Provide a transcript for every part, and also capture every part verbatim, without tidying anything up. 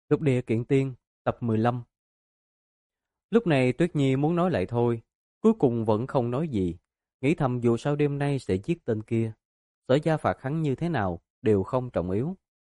Lục địa kiện tiên, tập mười lăm. Lúc này Tuyết Nhi muốn nói lại thôi, cuối cùng vẫn không nói gì, nghĩ thầm dù sao đêm nay sẽ giết tên kia, Sở gia phạt hắn như thế nào đều không trọng yếu.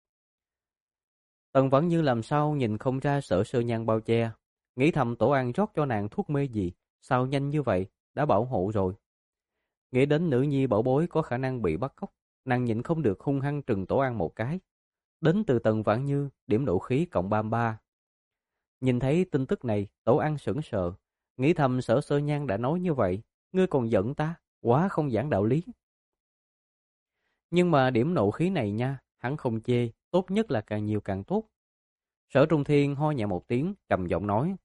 Tần vẫn như làm sao nhìn không ra Sở Sơ Nhan bao che, nghĩ thầm Tổ An rót cho nàng thuốc mê gì, sao nhanh như vậy, đã bảo hộ rồi. Nghĩ đến nữ nhi bảo bối có khả năng bị bắt cóc, nàng nhịn không được hung hăng trừng Tổ An một cái. Đến từ Tần Vãn Như, điểm độ khí cộng ba mươi ba. Nhìn thấy tin tức này, Tổ An sững sờ, nghĩ thầm Sở Sơ Nhan đã nói như vậy, ngươi còn giận ta, quá không giảng đạo lý. Nhưng mà điểm nộ khí này nha, hắn không chê, tốt nhất là càng nhiều càng tốt. Sở Trung Thiên ho nhẹ một tiếng, trầm giọng nói.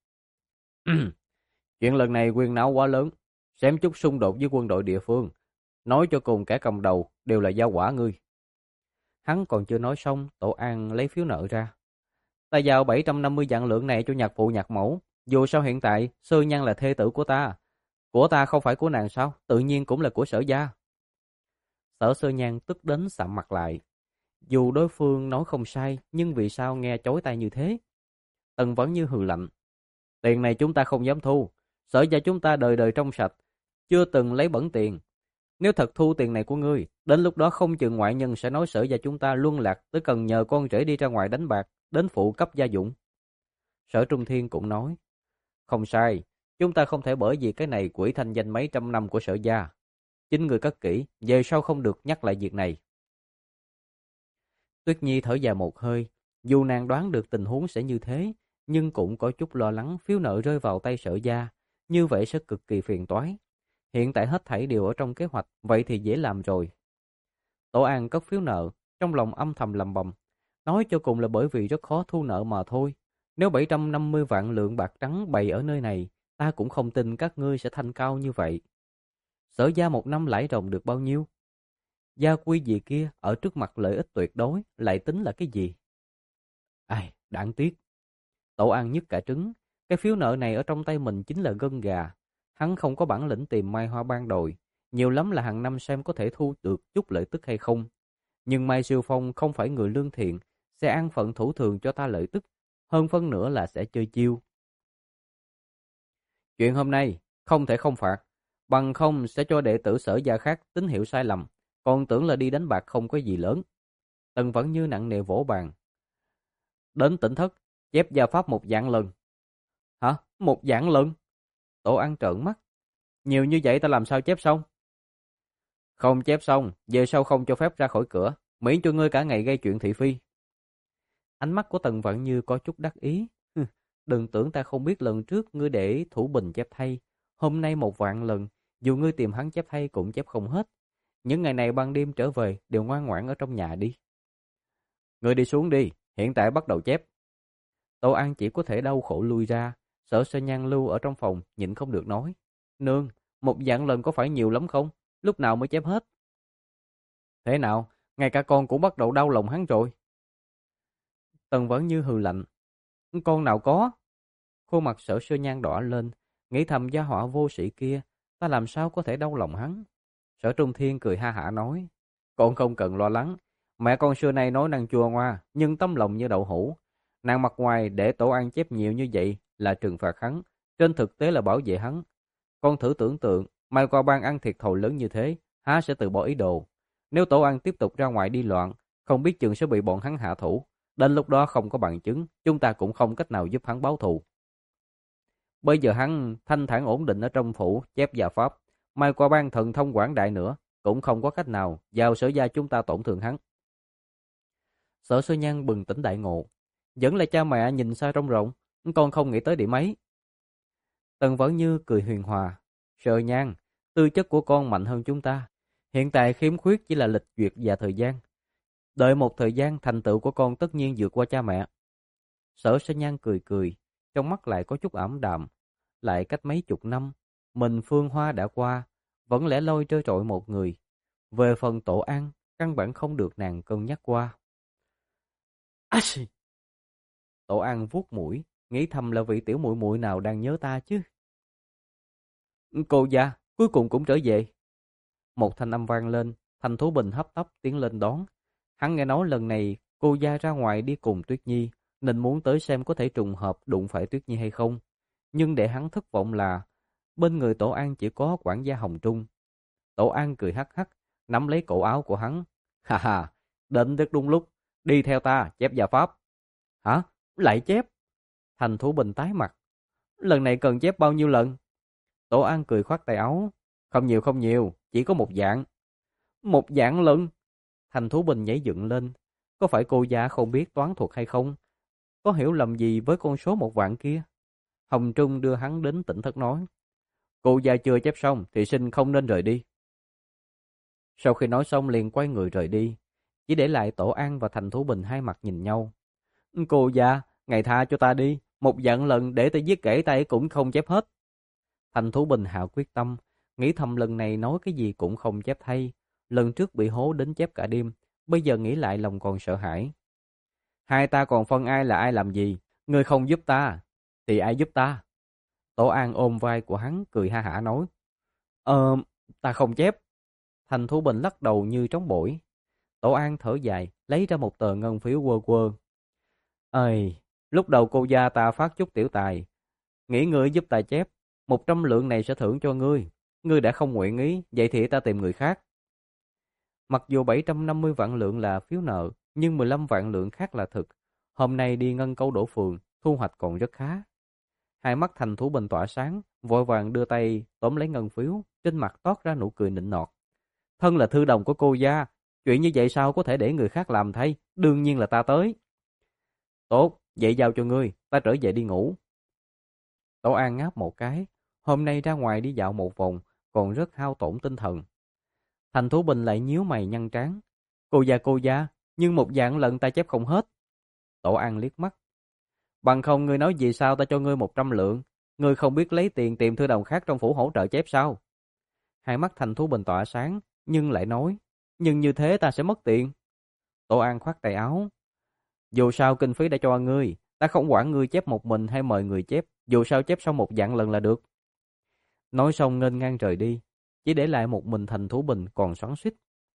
Chuyện lần này quyền não quá lớn, xem chút xung đột với quân đội địa phương. Nói cho cùng kẻ cầm đầu đều là giao quả ngươi. Hắn còn chưa nói xong, Tổ An lấy phiếu nợ ra. Ta giao bảy trăm năm mươi vạn lượng này cho nhạc phụ nhạc mẫu. Dù sao hiện tại, Sơ Nhan là thê tử của ta. Của ta không phải của nàng sao? Tự nhiên cũng là của Sở gia. Sở Sơ Nhan tức đến sạm mặt lại. Dù đối phương nói không sai, nhưng vì sao nghe chối tai như thế? Tần vẫn như hừ lạnh. Tiền này chúng ta không dám thu. Sở gia chúng ta đời đời trong sạch, chưa từng lấy bẩn tiền. Nếu thật thu tiền này của ngươi, đến lúc đó không chừng ngoại nhân sẽ nói Sở gia chúng ta luân lạc tới cần nhờ con rể đi ra ngoài đánh bạc, đến phụ cấp gia dụng. Sở Trung Thiên cũng nói, không sai, chúng ta không thể bởi vì cái này quỷ thanh danh mấy trăm năm của Sở gia. Chính người cất kỹ, về sau không được nhắc lại việc này. Tuyết Nhi thở dài một hơi, dù nàng đoán được tình huống sẽ như thế, nhưng cũng có chút lo lắng phiếu nợ rơi vào tay Sở gia, như vậy sẽ cực kỳ phiền toái. Hiện tại hết thảy đều ở trong kế hoạch, vậy thì dễ làm rồi. Tổ An cấp phiếu nợ, trong lòng âm thầm lầm bầm, nói cho cùng là bởi vì rất khó thu nợ mà thôi. Nếu bảy trăm năm mươi vạn lượng bạc trắng bày ở nơi này, ta cũng không tin các ngươi sẽ thanh cao như vậy. Sở gia một năm lãi ròng được bao nhiêu? Gia quy gì kia ở trước mặt lợi ích tuyệt đối lại tính là cái gì? Ai, đáng tiếc. Tổ An nhức cả trứng, cái phiếu nợ này ở trong tay mình chính là gân gà. Hắn không có bản lĩnh tìm Mai Hoa ban đồi, nhiều lắm là hàng năm xem có thể thu được chút lợi tức hay không. Nhưng Mai Siêu Phong không phải người lương thiện, sẽ an phận thủ thường cho ta lợi tức, hơn phân nữa là sẽ chơi chiêu. Chuyện hôm nay không thể không phạt, bằng không sẽ cho đệ tử Sở gia khác tín hiệu sai lầm, còn tưởng là đi đánh bạc không có gì lớn. Tần vẫn như nặng nề vỗ bàn. Đến tỉnh thất, chép gia pháp một vạn lần. Hả? Một vạn lần? Tổ An trợn mắt. Nhiều như vậy ta làm sao chép xong? Không chép xong, về sau không cho phép ra khỏi cửa, miễn cho ngươi cả ngày gây chuyện thị phi. Ánh mắt của Tần Vận Như có chút đắc ý. Đừng tưởng ta không biết lần trước ngươi để Thủ Bình chép thay, hôm nay một vạn lần, dù ngươi tìm hắn chép thay cũng chép không hết. Những ngày này ban đêm trở về đều ngoan ngoãn ở trong nhà đi. Ngươi đi xuống đi, hiện tại bắt đầu chép. Tô An chỉ có thể đau khổ lui ra, Sở Sơ Nhan lưu ở trong phòng, nhịn không được nói. Nương, một vạn lần có phải nhiều lắm không? Lúc nào mới chép hết? Thế nào, ngay cả con cũng bắt đầu đau lòng hắn rồi. Tần vẫn như hừ lạnh. Con nào có? Khuôn mặt Sở Sơ Nhan đỏ lên, nghĩ thầm gia họa vô sĩ kia, ta làm sao có thể đau lòng hắn. Sở Trung Thiên cười ha hả nói. Con không cần lo lắng, mẹ con xưa nay nói năng chua ngoa, nhưng tấm lòng như đậu hũ. Nàng mặt ngoài để Tổ An chép nhiều như vậy là trừng phạt hắn, trên thực tế là bảo vệ hắn. Con thử tưởng tượng, Mai Qua Bang ăn thiệt thòi lớn như thế, há sẽ từ bỏ ý đồ. Nếu Tổ An tiếp tục ra ngoài đi loạn, không biết chừng sẽ bị bọn hắn hạ thủ. Đến lúc đó không có bằng chứng, chúng ta cũng không cách nào giúp hắn báo thù. Bây giờ hắn thanh thản ổn định ở trong phủ, chép gia pháp. Mai Qua Bang thần thông quảng đại nữa, cũng không có cách nào vào Sở gia chúng ta tổn thương hắn. Sở Sơ Nhan bừng tỉnh đại ngộ. Vẫn là cha mẹ nhìn xa trông rộng, con không nghĩ tới điểm ấy. Tần Vẫn Như cười huyền hòa. Sơ Nhan, tư chất của con mạnh hơn chúng ta. Hiện tại khiếm khuyết chỉ là lịch duyệt và thời gian. Đợi một thời gian thành tựu của con tất nhiên vượt qua cha mẹ. Sở Sơ Nhan cười cười, trong mắt lại có chút ảm đạm. Lại cách mấy chục năm, mình Phương Hoa đã qua, vẫn lẻ loi trơ trọi một người. Về phần Tổ An, căn bản không được nàng cân nhắc qua. Ashi! Tổ An vuốt mũi, nghĩ thầm là vị tiểu muội muội nào đang nhớ ta chứ. Cô gia, cuối cùng cũng trở về. Một thanh âm vang lên, Thanh Thú Bình hấp tấp tiến lên đón. Hắn nghe nói lần này cô gia ra ngoài đi cùng Tuyết Nhi, nên muốn tới xem có thể trùng hợp đụng phải Tuyết Nhi hay không. Nhưng để hắn thất vọng là bên người Tổ An chỉ có quản gia Hồng Trung. Tổ An cười hắc hắc, nắm lấy cổ áo của hắn. Ha ha, đến rất đúng lúc, đi theo ta, chép gia pháp. Hả? Lại chép? Thành Thủ Bình tái mặt. Lần này cần chép bao nhiêu lần? Tổ An cười khoát tay áo. Không nhiều không nhiều, chỉ có một dạng. Một dạng lần? Thành Thủ Bình nhảy dựng lên. Có phải cô gia không biết toán thuật hay không? Có hiểu lầm gì với con số một vạn kia? Hồng Trung đưa hắn đến tỉnh thất nói. Cô gia chưa chép xong thì xin không nên rời đi. Sau khi nói xong liền quay người rời đi. Chỉ để lại Tổ An và Thành Thủ Bình hai mặt nhìn nhau. Cô gia, ngài tha cho ta đi. Một vạn lần để ta viết kể tay cũng không chép hết. Thành Thủ Bình hạ quyết tâm. Nghĩ thầm lần này nói cái gì cũng không chép thay. Lần trước bị hố đến chép cả đêm. Bây giờ nghĩ lại lòng còn sợ hãi. Hai ta còn phân ai là ai làm gì? Ngươi không giúp ta thì ai giúp ta? Tổ An ôm vai của hắn cười ha hả nói. Ờ, ta không chép. Thành Thủ Bình lắc đầu như trống bổi. Tổ An thở dài, lấy ra một tờ ngân phiếu quơ quơ. Ơi, lúc đầu cô gia ta phát chút tiểu tài. Nghĩ ngươi giúp ta chép, một trăm lượng này sẽ thưởng cho ngươi. Ngươi đã không nguyện ý, vậy thì ta tìm người khác. Mặc dù bảy trăm năm mươi vạn lượng là phiếu nợ, nhưng mười lăm vạn lượng khác là thực. Hôm nay đi ngân câu đổ phường, thu hoạch còn rất khá. Hai mắt Thành Thủ Bình tỏa sáng, vội vàng đưa tay tóm lấy ngân phiếu, trên mặt toát ra nụ cười nịnh nọt. Thân là thư đồng của cô gia, chuyện như vậy sao có thể để người khác làm thay, đương nhiên là ta tới. Tốt, vậy giao cho ngươi, ta trở về đi ngủ. Tổ An ngáp một cái, hôm nay ra ngoài đi dạo một vòng, còn rất hao tổn tinh thần. Thành Thủ Bình lại nhíu mày nhăn trán. Cô gia cô gia, nhưng một dạng lần ta chép không hết. Tổ An liếc mắt. Bằng không ngươi nói gì sao ta cho ngươi một trăm lượng, ngươi không biết lấy tiền tìm thư đồng khác trong phủ hỗ trợ chép sao? Hai mắt Thành Thủ Bình tỏa sáng, nhưng lại nói, nhưng như thế ta sẽ mất tiền. Tổ An khoát tay áo. Dù sao kinh phí đã cho ngươi, ta không quản ngươi chép một mình hay mời người chép, dù sao chép xong một dạng lần là được. Nói xong nghênh ngang rời đi, chỉ để lại một mình Thành Thủ Bình còn xoắn xuýt.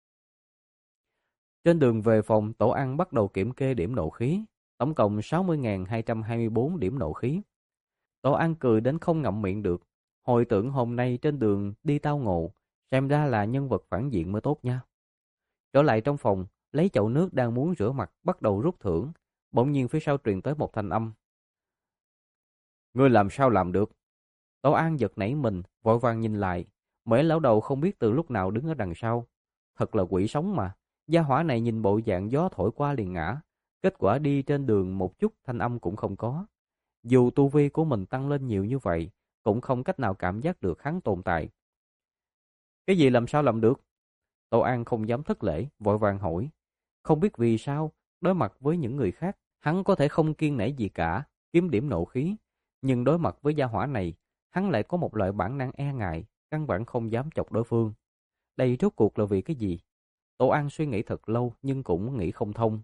Trên đường về phòng, Tổ An bắt đầu kiểm kê điểm nộ khí, tổng cộng sáu mươi nghìn hai trăm hai mươi bốn điểm nộ khí. Tổ An cười đến không ngậm miệng được, hồi tưởng hôm nay trên đường đi tao ngộ, xem ra là nhân vật phản diện mới tốt nha. Trở lại trong phòng, lấy chậu nước đang muốn rửa mặt bắt đầu rút thưởng, bỗng nhiên phía sau truyền tới một thanh âm. Ngươi làm sao làm được? Tổ An giật nảy mình, vội vàng nhìn lại, Mễ lão đầu không biết từ lúc nào đứng ở đằng sau. Thật là quỷ sống mà, gia hỏa này nhìn bộ dạng gió thổi qua liền ngã, kết quả đi trên đường một chút thanh âm cũng không có. Dù tu vi của mình tăng lên nhiều như vậy, cũng không cách nào cảm giác được hắn tồn tại. Cái gì làm sao làm được? Tổ An không dám thất lễ, vội vàng hỏi. Không biết vì sao, đối mặt với những người khác, hắn có thể không kiêng nể gì cả, kiếm điểm nộ khí. Nhưng đối mặt với gia hỏa này, hắn lại có một loại bản năng e ngại, căn bản không dám chọc đối phương. Đây rốt cuộc là vì cái gì? Tổ An suy nghĩ thật lâu nhưng cũng nghĩ không thông.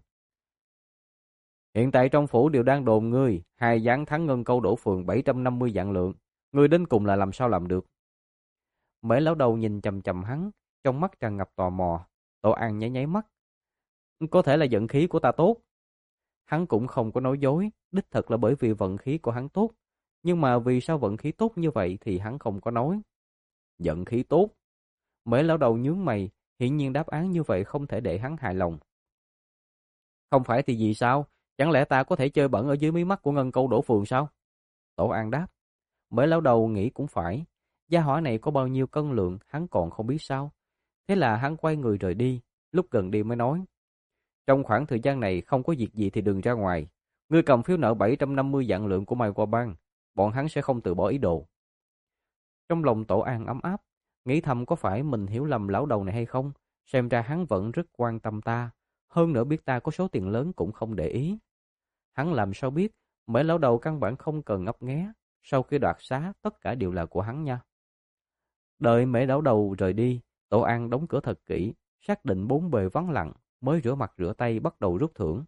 Hiện tại trong phủ đều đang đồn ngươi, hai gián thắng ngân câu đổ phường bảy trăm năm mươi vạn lượng. Ngươi đến cùng là làm sao làm được? Mễ lão đầu nhìn chằm chằm hắn, trong mắt tràn ngập tò mò. Tổ An nháy nháy mắt. Có thể là vận khí của ta tốt. Hắn cũng không có nói dối, đích thật là bởi vì vận khí của hắn tốt. Nhưng mà vì sao vận khí tốt như vậy thì hắn không có nói. Vận khí tốt. Mễ lão đầu nhướng mày, hiển nhiên đáp án như vậy không thể để hắn hài lòng. Không phải thì gì sao? Chẳng lẽ ta có thể chơi bẩn ở dưới mí mắt của ngân câu đổ phường sao? Tổ An đáp. Mễ lão đầu nghĩ cũng phải. Gia hỏa này có bao nhiêu cân lượng hắn còn không biết sao. Thế là hắn quay người rời đi, lúc gần đi mới nói. Trong khoảng thời gian này không có việc gì thì đừng ra ngoài. Ngươi cầm phiếu nợ bảy trăm năm mươi vạn lượng của Mai Qua Bang, bọn hắn sẽ không từ bỏ ý đồ. Trong lòng Tổ An ấm áp, nghĩ thầm có phải mình hiểu lầm lão đầu này hay không, xem ra hắn vẫn rất quan tâm ta, hơn nữa biết ta có số tiền lớn cũng không để ý. Hắn làm sao biết, mấy lão đầu căn bản không cần ngấp nghé, sau khi đoạt xá tất cả đều là của hắn nha. Đợi mấy lão đầu rời đi, Tổ An đóng cửa thật kỹ, xác định bốn bề vắng lặng, mới rửa mặt rửa tay bắt đầu rút thưởng.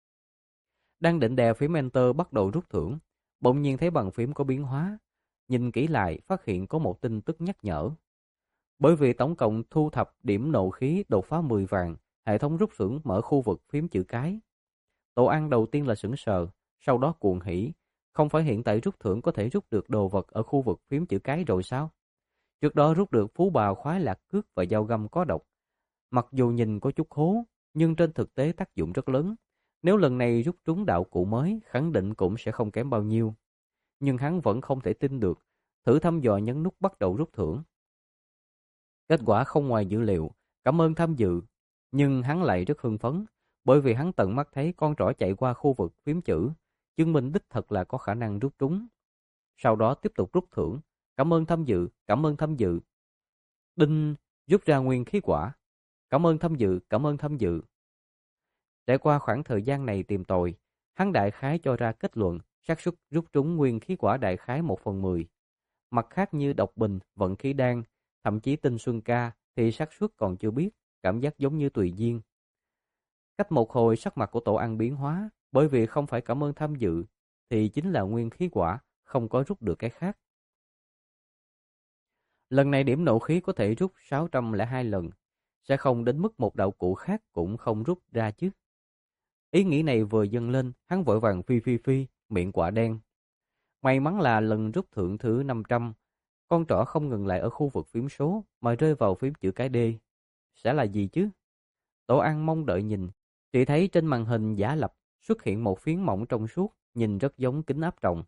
Đang định đè phím Enter bắt đầu rút thưởng, bỗng nhiên thấy bàn phím có biến hóa. Nhìn kỹ lại phát hiện có một tin tức nhắc nhở. Bởi vì tổng cộng thu thập điểm nộ khí đột phá mười vàng, hệ thống rút thưởng mở khu vực phím chữ cái. Tổ An đầu tiên là sửng sờ, sau đó cuồng hỉ. Không phải hiện tại rút thưởng có thể rút được đồ vật ở khu vực phím chữ cái rồi sao? Trước đó rút được phú bào khoái lạc cước và dao găm có độc. Mặc dù nhìn có chút hố, nhưng trên thực tế tác dụng rất lớn. Nếu lần này rút trúng đạo cụ mới, khẳng định cũng sẽ không kém bao nhiêu. Nhưng hắn vẫn không thể tin được, thử thăm dò nhấn nút bắt đầu rút thưởng. Kết quả không ngoài dữ liệu, cảm ơn tham dự. Nhưng hắn lại rất hưng phấn, bởi vì hắn tận mắt thấy con trỏ chạy qua khu vực phím chữ, chứng minh đích thật là có khả năng rút trúng. Sau đó tiếp tục rút thưởng, cảm ơn tham dự, cảm ơn tham dự. Đinh, rút ra nguyên khí quả. Cảm ơn tham dự, cảm ơn tham dự. Trải qua khoảng thời gian này tìm tòi, hắn đại khái cho ra kết luận xác suất rút trúng nguyên khí quả đại khái một phần mười. Mặt khác như độc bình, vận khí đan, thậm chí tinh xuân ca thì xác suất còn chưa biết, cảm giác giống như tùy duyên. Cách một hồi sắc mặt của tổ ăn biến hóa, bởi vì không phải cảm ơn tham dự thì chính là nguyên khí quả, không có rút được cái khác. Lần này điểm nộ khí có thể rút sáu trăm lẻ hai lần, sẽ không đến mức một đạo cụ khác cũng không rút ra chứ. Ý nghĩ này vừa dâng lên, hắn vội vàng phi phi phi, miệng quả đen. May mắn là lần rút thưởng thứ năm trăm, con trỏ không ngừng lại ở khu vực phím số mà rơi vào phím chữ cái D. Sẽ là gì chứ? Tổ ăn mong đợi nhìn, chỉ thấy trên màn hình giả lập xuất hiện một phiến mỏng trong suốt, nhìn rất giống kính áp tròng.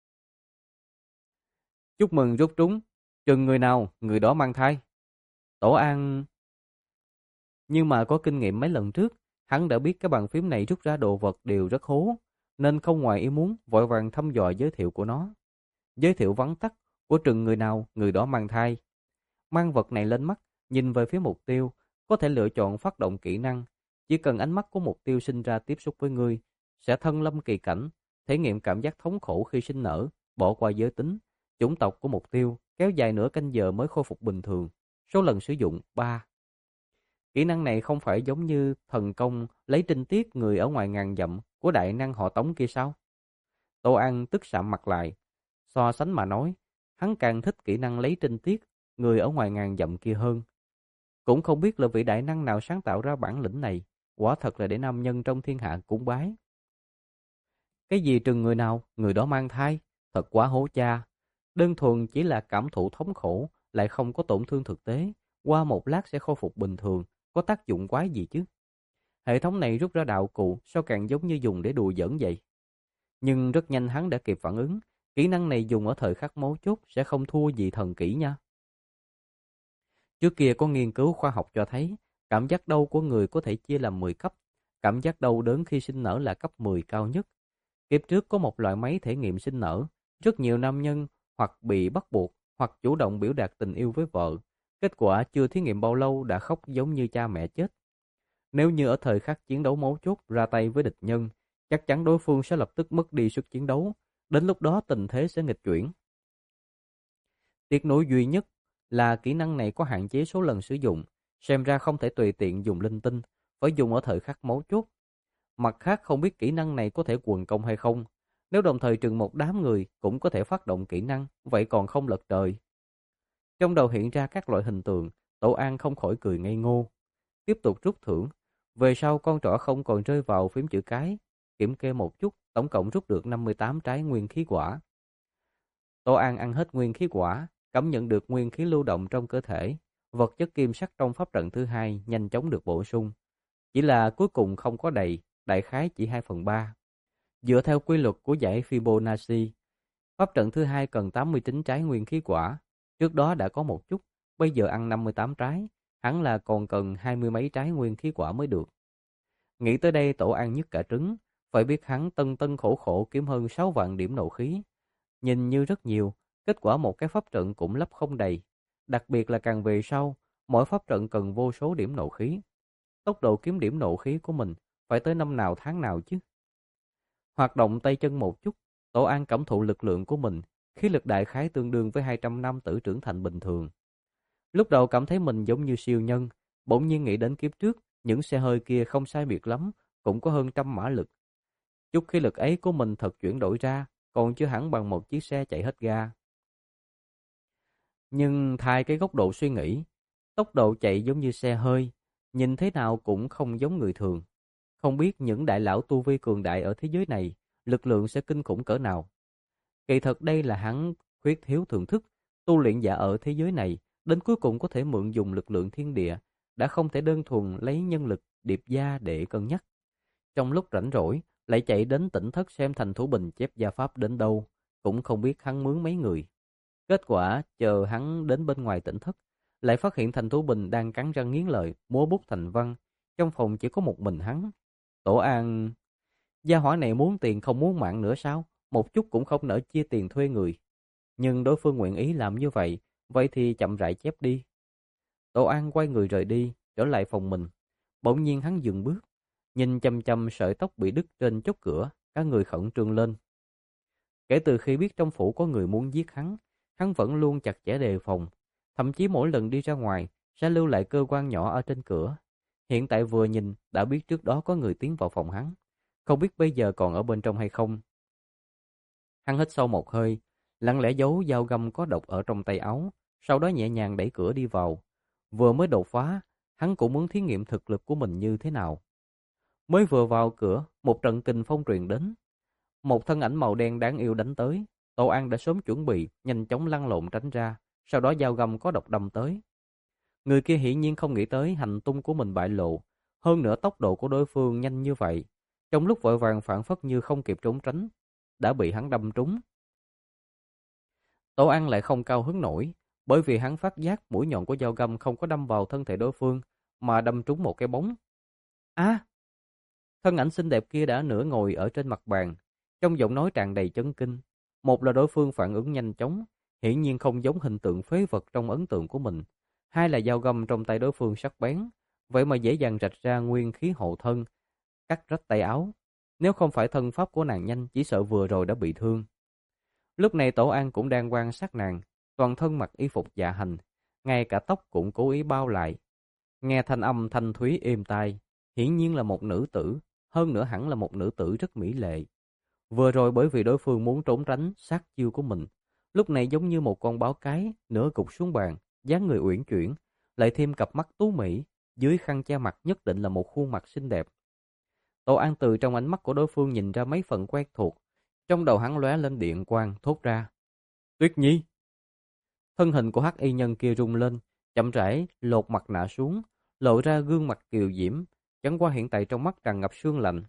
Chúc mừng rút trúng, chừng người nào, người đó mang thai. Tổ an... Nhưng mà có kinh nghiệm mấy lần trước, hắn đã biết cái bàn phím này rút ra đồ vật đều rất hố, nên không ngoài ý muốn vội vàng thăm dò giới thiệu của nó. Giới thiệu vắn tắt của chừng người nào, người đó mang thai. Mang vật này lên mắt, nhìn về phía mục tiêu, có thể lựa chọn phát động kỹ năng. Chỉ cần ánh mắt của mục tiêu sinh ra tiếp xúc với ngươi, sẽ thân lâm kỳ cảnh, thể nghiệm cảm giác thống khổ khi sinh nở, bỏ qua giới tính, chủng tộc của mục tiêu, kéo dài nửa canh giờ mới khôi phục bình thường. Số lần sử dụng ba. Kỹ năng này không phải giống như thần công lấy trinh tiết người ở ngoài ngàn dặm của đại năng họ Tống kia sao? Tô An tức sạm mặt lại. So sánh mà nói, hắn càng thích kỹ năng lấy trinh tiết người ở ngoài ngàn dặm kia hơn. Cũng không biết là vị đại năng nào sáng tạo ra bản lĩnh này, quả thật là để nam nhân trong thiên hạ cúng bái. Cái gì trừng người nào, người đó mang thai, thật quá hố cha. Đơn thuần chỉ là cảm thụ thống khổ, lại không có tổn thương thực tế, qua một lát sẽ khôi phục bình thường, có tác dụng quái gì chứ? Hệ thống này rút ra đạo cụ, sao càng giống như dùng để đùa giỡn vậy? Nhưng rất nhanh hắn đã kịp phản ứng, kỹ năng này dùng ở thời khắc mấu chốt sẽ không thua gì thần kỹ nha. Trước kia có nghiên cứu khoa học cho thấy, cảm giác đau của người có thể chia làm mười cấp, cảm giác đau đớn khi sinh nở là cấp mười cao nhất. Kiếp trước có một loại máy thể nghiệm sinh nở, rất nhiều nam nhân hoặc bị bắt buộc hoặc chủ động biểu đạt tình yêu với vợ. Kết quả chưa thí nghiệm bao lâu đã khóc giống như cha mẹ chết. Nếu như ở thời khắc chiến đấu mấu chốt ra tay với địch nhân, chắc chắn đối phương sẽ lập tức mất đi sức chiến đấu. Đến lúc đó tình thế sẽ nghịch chuyển. Tiếc nuối duy nhất là kỹ năng này có hạn chế số lần sử dụng, xem ra không thể tùy tiện dùng linh tinh, phải dùng ở thời khắc mấu chốt. Mặt khác không biết kỹ năng này có thể quần công hay không. Nếu đồng thời trừng một đám người cũng có thể phát động kỹ năng, vậy còn không lật trời. Trong đầu hiện ra các loại hình tượng, Tổ An không khỏi cười ngây ngô. Tiếp tục rút thưởng. Về sau con trỏ không còn rơi vào phím chữ cái. Kiểm kê một chút, tổng cộng rút được năm mươi tám trái nguyên khí quả. Tổ An ăn hết nguyên khí quả, cảm nhận được nguyên khí lưu động trong cơ thể. Vật chất kim sắc trong pháp trận thứ hai nhanh chóng được bổ sung. Chỉ là cuối cùng không có đầy, đại khái chỉ hai phần ba. Dựa theo quy luật của giải Fibonacci, pháp trận thứ hai cần tám mươi chín trái nguyên khí quả. Trước đó đã có một chút, bây giờ ăn năm mươi tám trái, hẳn là còn cần hai mươi mấy trái nguyên khí quả mới được. Nghĩ tới đây Tổ An nhức cả trứng, phải biết hắn tân tân khổ khổ kiếm hơn sáu vạn điểm nộ khí. Nhìn như rất nhiều, kết quả một cái pháp trận cũng lấp không đầy. Đặc biệt là càng về sau, mỗi pháp trận cần vô số điểm nộ khí. Tốc độ kiếm điểm nộ khí của mình phải tới năm nào tháng nào chứ. Hoạt động tay chân một chút, Tổ An cảm thụ lực lượng của mình, khí lực đại khái tương đương với hai trăm năm tử trưởng thành bình thường. Lúc đầu cảm thấy mình giống như siêu nhân, bỗng nhiên nghĩ đến kiếp trước, những xe hơi kia không sai biệt lắm, cũng có hơn trăm mã lực. Chút khí lực ấy của mình thật chuyển đổi ra, còn chưa hẳn bằng một chiếc xe chạy hết ga. Nhưng thay cái góc độ suy nghĩ, tốc độ chạy giống như xe hơi, nhìn thế nào cũng không giống người thường. Không biết những đại lão tu vi cường đại ở thế giới này lực lượng sẽ kinh khủng cỡ nào. Kỳ thật đây là hắn khuyết thiếu thưởng thức, tu luyện giả ở thế giới này, đến cuối cùng có thể mượn dùng lực lượng thiên địa, đã không thể đơn thuần lấy nhân lực điệp gia để cân nhắc. Trong lúc rảnh rỗi, lại chạy đến tỉnh thất xem Thành Thủ Bình chép gia pháp đến đâu, cũng không biết hắn mướn mấy người. Kết quả, chờ hắn đến bên ngoài tỉnh thất, lại phát hiện Thành Thủ Bình đang cắn răng nghiến lợi, múa bút thành văn, trong phòng chỉ có một mình hắn. Tổ An, gia hỏa này muốn tiền không muốn mạng nữa sao? Một chút cũng không nỡ chia tiền thuê người. Nhưng đối phương nguyện ý làm như vậy, vậy thì chậm rãi chép đi. Tổ An quay người rời đi, trở lại phòng mình. Bỗng nhiên hắn dừng bước, nhìn chăm chăm sợi tóc bị đứt trên chốt cửa, cả người khẩn trương lên. Kể từ khi biết trong phủ có người muốn giết hắn, hắn vẫn luôn chặt chẽ đề phòng. Thậm chí mỗi lần đi ra ngoài, sẽ lưu lại cơ quan nhỏ ở trên cửa. Hiện tại vừa nhìn, đã biết trước đó có người tiến vào phòng hắn. Không biết bây giờ còn ở bên trong hay không. Hắn hít sâu một hơi, lặng lẽ giấu dao găm có độc ở trong tay áo, sau đó nhẹ nhàng đẩy cửa đi vào. Vừa mới đột phá, hắn cũng muốn thí nghiệm thực lực của mình như thế nào. Mới vừa vào cửa, một trận kình phong truyền đến. Một thân ảnh màu đen đáng yêu đánh tới. Tô An đã sớm chuẩn bị, nhanh chóng lăn lộn tránh ra, sau đó dao găm có độc đâm tới. Người kia hiển nhiên không nghĩ tới hành tung của mình bại lộ, hơn nữa tốc độ của đối phương nhanh như vậy. Trong lúc vội vàng phản phất như không kịp trốn tránh, đã bị hắn đâm trúng. Tô An lại không cao hứng nổi, bởi vì hắn phát giác mũi nhọn của dao găm không có đâm vào thân thể đối phương, mà đâm trúng một cái bóng. A! Thân ảnh xinh đẹp kia đã nửa ngồi ở trên mặt bàn, trong giọng nói tràn đầy chấn kinh. Một là đối phương phản ứng nhanh chóng, hiển nhiên không giống hình tượng phế vật trong ấn tượng của mình. Hai là dao găm trong tay đối phương sắc bén, vậy mà dễ dàng rạch ra nguyên khí hộ thân, cắt rách tay áo. Nếu không phải thân pháp của nàng nhanh, chỉ sợ vừa rồi đã bị thương. Lúc này Tổ An cũng đang quan sát nàng, toàn thân mặc y phục dạ hành, ngay cả tóc cũng cố ý bao lại. Nghe thanh âm thanh thúy êm tai, hiển nhiên là một nữ tử, hơn nữa hẳn là một nữ tử rất mỹ lệ. Vừa rồi bởi vì đối phương muốn trốn tránh sát chiêu của mình, lúc này giống như một con báo cái, nửa gục xuống bàn, dáng người uyển chuyển, lại thêm cặp mắt tú mỹ, dưới khăn che mặt nhất định là một khuôn mặt xinh đẹp. Tô An từ trong ánh mắt của đối phương nhìn ra mấy phần quen thuộc, trong đầu hắn lóe lên điện quang, thốt ra: Tuyết Nhi. Thân hình của hắc y nhân kia rung lên, chậm rãi lột mặt nạ xuống, lộ ra gương mặt kiều diễm, chẳng qua hiện tại trong mắt tràn ngập sương lạnh.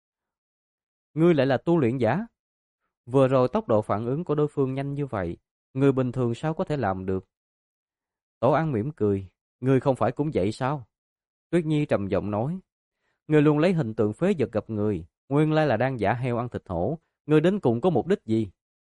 Ngươi lại là tu luyện giả? Vừa rồi tốc độ phản ứng của đối phương nhanh như vậy, người bình thường sao có thể làm được? Tổ An mỉm cười, ngươi không phải cũng vậy sao? Tuyết Nhi trầm giọng nói, ngươi luôn lấy hình tượng phế vật gặp người, nguyên lai là đang giả heo ăn thịt hổ, ngươi đến cùng có mục đích gì?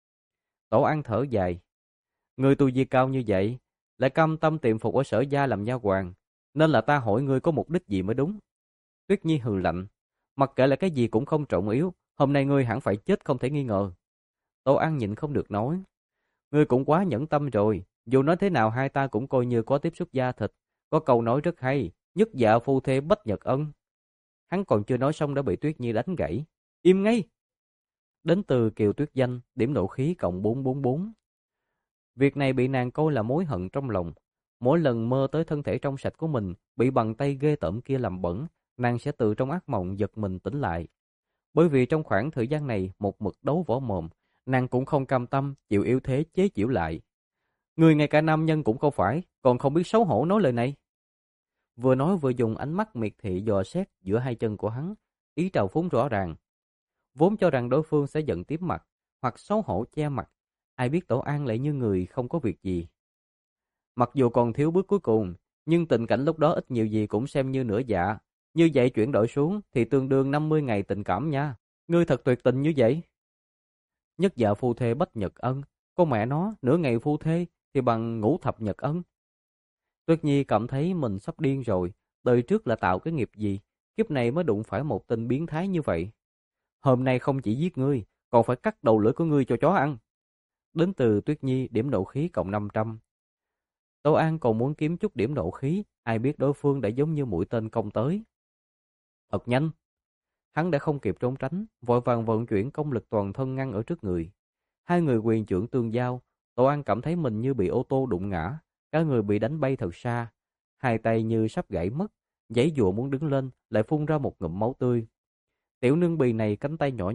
Tổ An thở dài, ngươi tu vi cao như vậy, lại cam tâm tiệm phục ở Sở gia làm nha hoàn, nên là ta hỏi ngươi có mục đích gì mới đúng. Tuyết Nhi hừ lạnh, mặc kệ là cái gì cũng không trọng yếu, hôm nay ngươi hẳn phải chết không thể nghi ngờ. Tô An nhịn không được nói, ngươi cũng quá nhẫn tâm rồi, dù nói thế nào hai ta cũng coi như có tiếp xúc da thịt, có câu nói rất hay, nhất dạ phu thê bất nhật ân. Hắn còn chưa nói xong đã bị Tuyết Nhi đánh gãy, im ngay. Đến từ Kiều Tuyết Danh, điểm nộ khí cộng bốn bốn bốn. Việc này bị nàng coi là mối hận trong lòng, mỗi lần mơ tới thân thể trong sạch của mình bị bàn tay ghê tởm kia làm bẩn, nàng sẽ từ trong ác mộng giật mình tỉnh lại. Bởi vì trong khoảng thời gian này một mực đấu võ mồm, nàng cũng không cam tâm chịu yếu thế chế giễu lại. Người ngay cả nam nhân cũng không phải, còn không biết xấu hổ nói lời này. Vừa nói vừa dùng ánh mắt miệt thị dò xét giữa hai chân của hắn, ý trào phúng rõ ràng. Vốn cho rằng đối phương sẽ giận tím mặt, hoặc xấu hổ che mặt, ai biết Tổ An lại như người không có việc gì. Mặc dù còn thiếu bước cuối cùng, nhưng tình cảnh lúc đó ít nhiều gì cũng xem như nửa dạ. Như vậy chuyển đổi xuống thì tương đương năm mươi ngày tình cảm nha. Ngươi thật tuyệt tình như vậy. Nhất dạ phu thê bách nhật ân, con mẹ nó nửa ngày phu thê thì bằng ngũ thập nhật ân. Tuyết Nhi cảm thấy mình sắp điên rồi, đời trước là tạo cái nghiệp gì, kiếp này mới đụng phải một tên biến thái như vậy. Hôm nay không chỉ giết ngươi, còn phải cắt đầu lưỡi của ngươi cho chó ăn. Đến từ Tuyết Nhi điểm nộ khí cộng năm trăm. Tô An còn muốn kiếm chút điểm nộ khí, ai biết đối phương đã giống như mũi tên công tới. Thật nhanh. Hắn đã không kịp trốn tránh, vội vàng vận chuyển công lực toàn thân ngăn ở trước người. Hai người quyền chưởng tương giao, Tô An cảm thấy mình như bị ô tô đụng ngã, cả người bị đánh bay thật xa, hai tay như sắp gãy mất, giãy giụa muốn đứng lên, lại phun ra một ngụm máu tươi. Tiểu nương bì này cánh tay nhỏ nhắn,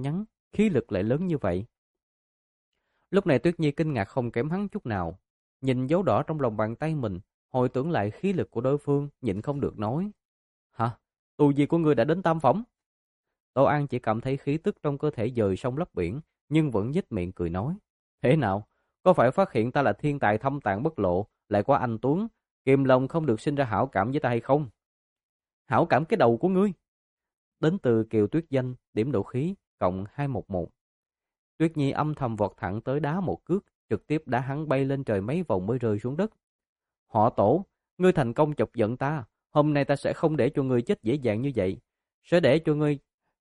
khí lực lại lớn như vậy. Lúc này Tuyết Nhi kinh ngạc không kém hắn chút nào, nhìn dấu đỏ trong lòng bàn tay mình, hồi tưởng lại khí lực của đối phương, nhịn không được nói: "Hả? Tu vi của ngươi đã đến tam phẩm?" Tô An chỉ cảm thấy khí tức trong cơ thể dời sông lấp biển, nhưng vẫn nhếch miệng cười nói: "Thế nào? Có phải phát hiện ta là thiên tài thâm tàng bất lộ, lại quá anh tuấn, kìm lòng không được sinh ra hảo cảm với ta hay không?" "Hảo cảm cái đầu của ngươi!" Đến từ Kiều Tuyết Danh, điểm độ khí cộng hai một một. Tuyết Nhi âm thầm vọt thẳng tới đá một cước, trực tiếp đá hắn bay lên trời mấy vòng mới rơi xuống đất. "Họ Tổ, ngươi thành công chọc giận ta, hôm nay ta sẽ không để cho ngươi chết dễ dàng như vậy, sẽ để cho ngươi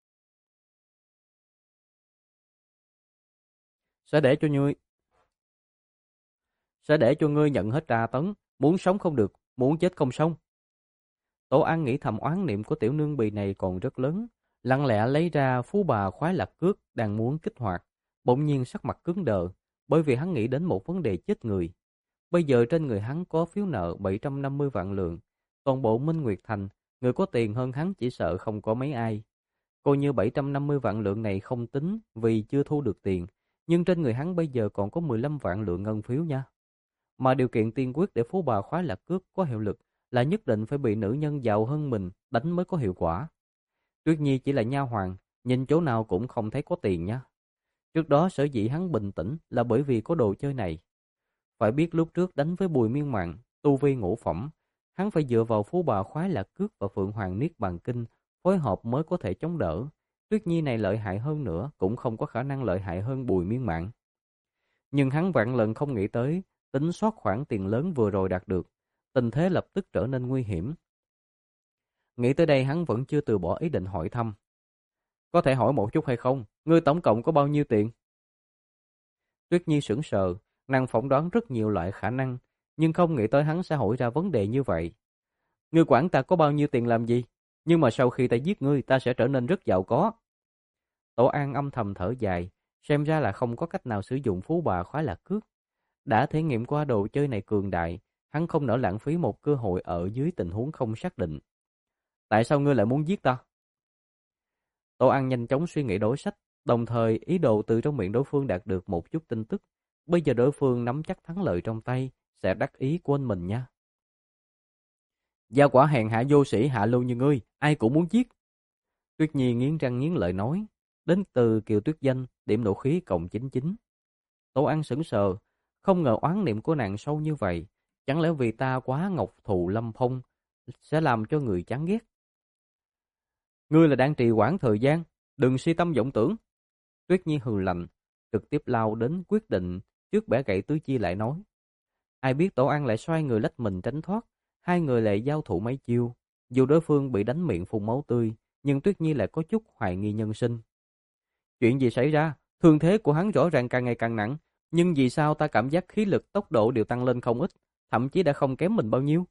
sẽ để cho ngươi sẽ để cho ngươi nhận hết tra tấn, muốn sống không được, muốn chết không xong." Tổ An nghĩ thầm oán niệm của tiểu nương bì này còn rất lớn, lặng lẽ lấy ra phú bà khoái lạc cước đang muốn kích hoạt, bỗng nhiên sắc mặt cứng đờ, bởi vì hắn nghĩ đến một vấn đề chết người. Bây giờ trên người hắn có phiếu nợ bảy trăm năm mươi vạn lượng, toàn bộ Minh Nguyệt Thành, người có tiền hơn hắn chỉ sợ không có mấy ai. Coi như bảy trăm năm mươi vạn lượng này không tính vì chưa thu được tiền, nhưng trên người hắn bây giờ còn có mười lăm vạn lượng ngân phiếu nha. Mà điều kiện tiên quyết để phú bà khoái lạc cước có hiệu lực là nhất định phải bị nữ nhân giàu hơn mình đánh mới có hiệu quả. Tuyết Nhi chỉ là nha hoàn, nhìn chỗ nào cũng không thấy có tiền nha. Trước đó sở dĩ hắn bình tĩnh là bởi vì có đồ chơi này. Phải biết lúc trước đánh với Bùi Miên Mạn, tu vi ngũ phẩm, hắn phải dựa vào phú bà khoái lạc cước và Phượng Hoàng Niết Bàn Kinh phối hợp mới có thể chống đỡ. Tuyết Nhi này lợi hại hơn nữa cũng không có khả năng lợi hại hơn Bùi Miên Mạn. Nhưng hắn vạn lần không nghĩ tới, tính soát khoản tiền lớn vừa rồi đạt được, tình thế lập tức trở nên nguy hiểm. Nghĩ tới đây hắn vẫn chưa từ bỏ ý định hỏi thăm. "Có thể hỏi một chút hay không? Ngươi tổng cộng có bao nhiêu tiền?" Tuyết Nhi sững sờ, nàng phỏng đoán rất nhiều loại khả năng, nhưng không nghĩ tới hắn sẽ hỏi ra vấn đề như vậy. "Ngươi quản ta có bao nhiêu tiền làm gì? Nhưng mà sau khi ta giết ngươi, ta sẽ trở nên rất giàu có." Tổ An âm thầm thở dài, xem ra là không có cách nào sử dụng phú bà khoái lạc cước. Đã thể nghiệm qua đồ chơi này cường đại, hắn không nỡ lãng phí một cơ hội ở dưới tình huống không xác định. "Tại sao ngươi lại muốn giết ta?" Tổ An nhanh chóng suy nghĩ đối sách, đồng thời ý đồ từ trong miệng đối phương đạt được một chút tin tức. Bây giờ đối phương nắm chắc thắng lợi trong tay, sẽ đắc ý quên mình nha. "Gia quả hèn hạ vô sĩ hạ lưu như ngươi, ai cũng muốn giết." Tuyết Nhi nghiến răng nghiến lợi nói. Đến từ Kiều Tuyết Danh, điểm nộ khí cộng chín chín. Tổ An sững sờ, không ngờ oán niệm của nàng sâu như vậy. Chẳng lẽ vì ta quá ngọc thụ lâm phong sẽ làm cho người chán ghét? "Ngươi là đang trì hoãn thời gian, đừng si tâm vọng tưởng." Tuyết Nhi hừ lạnh, trực tiếp lao đến quyết định trước bẻ gãy tứ chi lại nói. Ai biết Tổ An lại xoay người lách mình tránh thoát, hai người lại giao thủ mấy chiêu. Dù đối phương bị đánh miệng phun máu tươi, nhưng Tuyết Nhi lại có chút hoài nghi nhân sinh. "Chuyện gì xảy ra? Thương thế của hắn rõ ràng càng ngày càng nặng, nhưng vì sao ta cảm giác khí lực tốc độ đều tăng lên không ít, thậm chí đã không kém mình bao nhiêu?"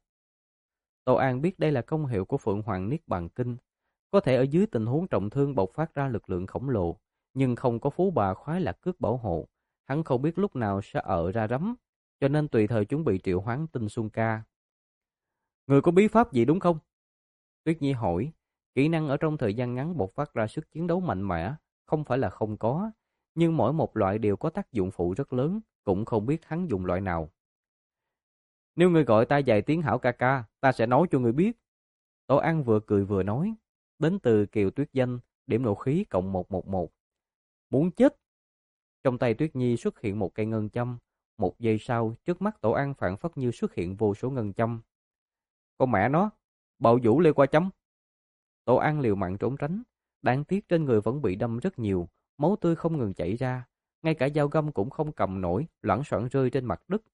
Tô An biết đây là công hiệu của Phượng Hoàng Niết Bàn Kinh, có thể ở dưới tình huống trọng thương bộc phát ra lực lượng khổng lồ, nhưng không có phú bà khoái lạc cước bảo hộ, hắn không biết lúc nào sẽ ở ra rắm, cho nên tùy thời chuẩn bị triệu hoán Tinh Xuân Ca. "Người có bí pháp gì đúng không?" Tuyết Nhi hỏi. Kỹ năng ở trong thời gian ngắn bộc phát ra sức chiến đấu mạnh mẽ, không phải là không có, nhưng mỗi một loại đều có tác dụng phụ rất lớn, cũng không biết hắn dùng loại nào. "Nếu ngươi gọi ta dài tiếng Hảo ca ca, ta sẽ nói cho ngươi biết." Tổ An vừa cười vừa nói. Đến từ Kiều Tuyết Danh, điểm nộ khí cộng một một một. Muốn chết! Trong tay Tuyết Nhi xuất hiện một cây ngân châm. Một giây sau, trước mắt Tổ An phảng phất như xuất hiện vô số ngân châm. "Con mẹ nó! Bạo vũ lê qua chấm!" Tổ An liều mạng trốn tránh. Đáng tiếc trên người vẫn bị đâm rất nhiều, máu tươi không ngừng chảy ra. Ngay cả dao găm cũng không cầm nổi, loảng xoảng rơi trên mặt đất.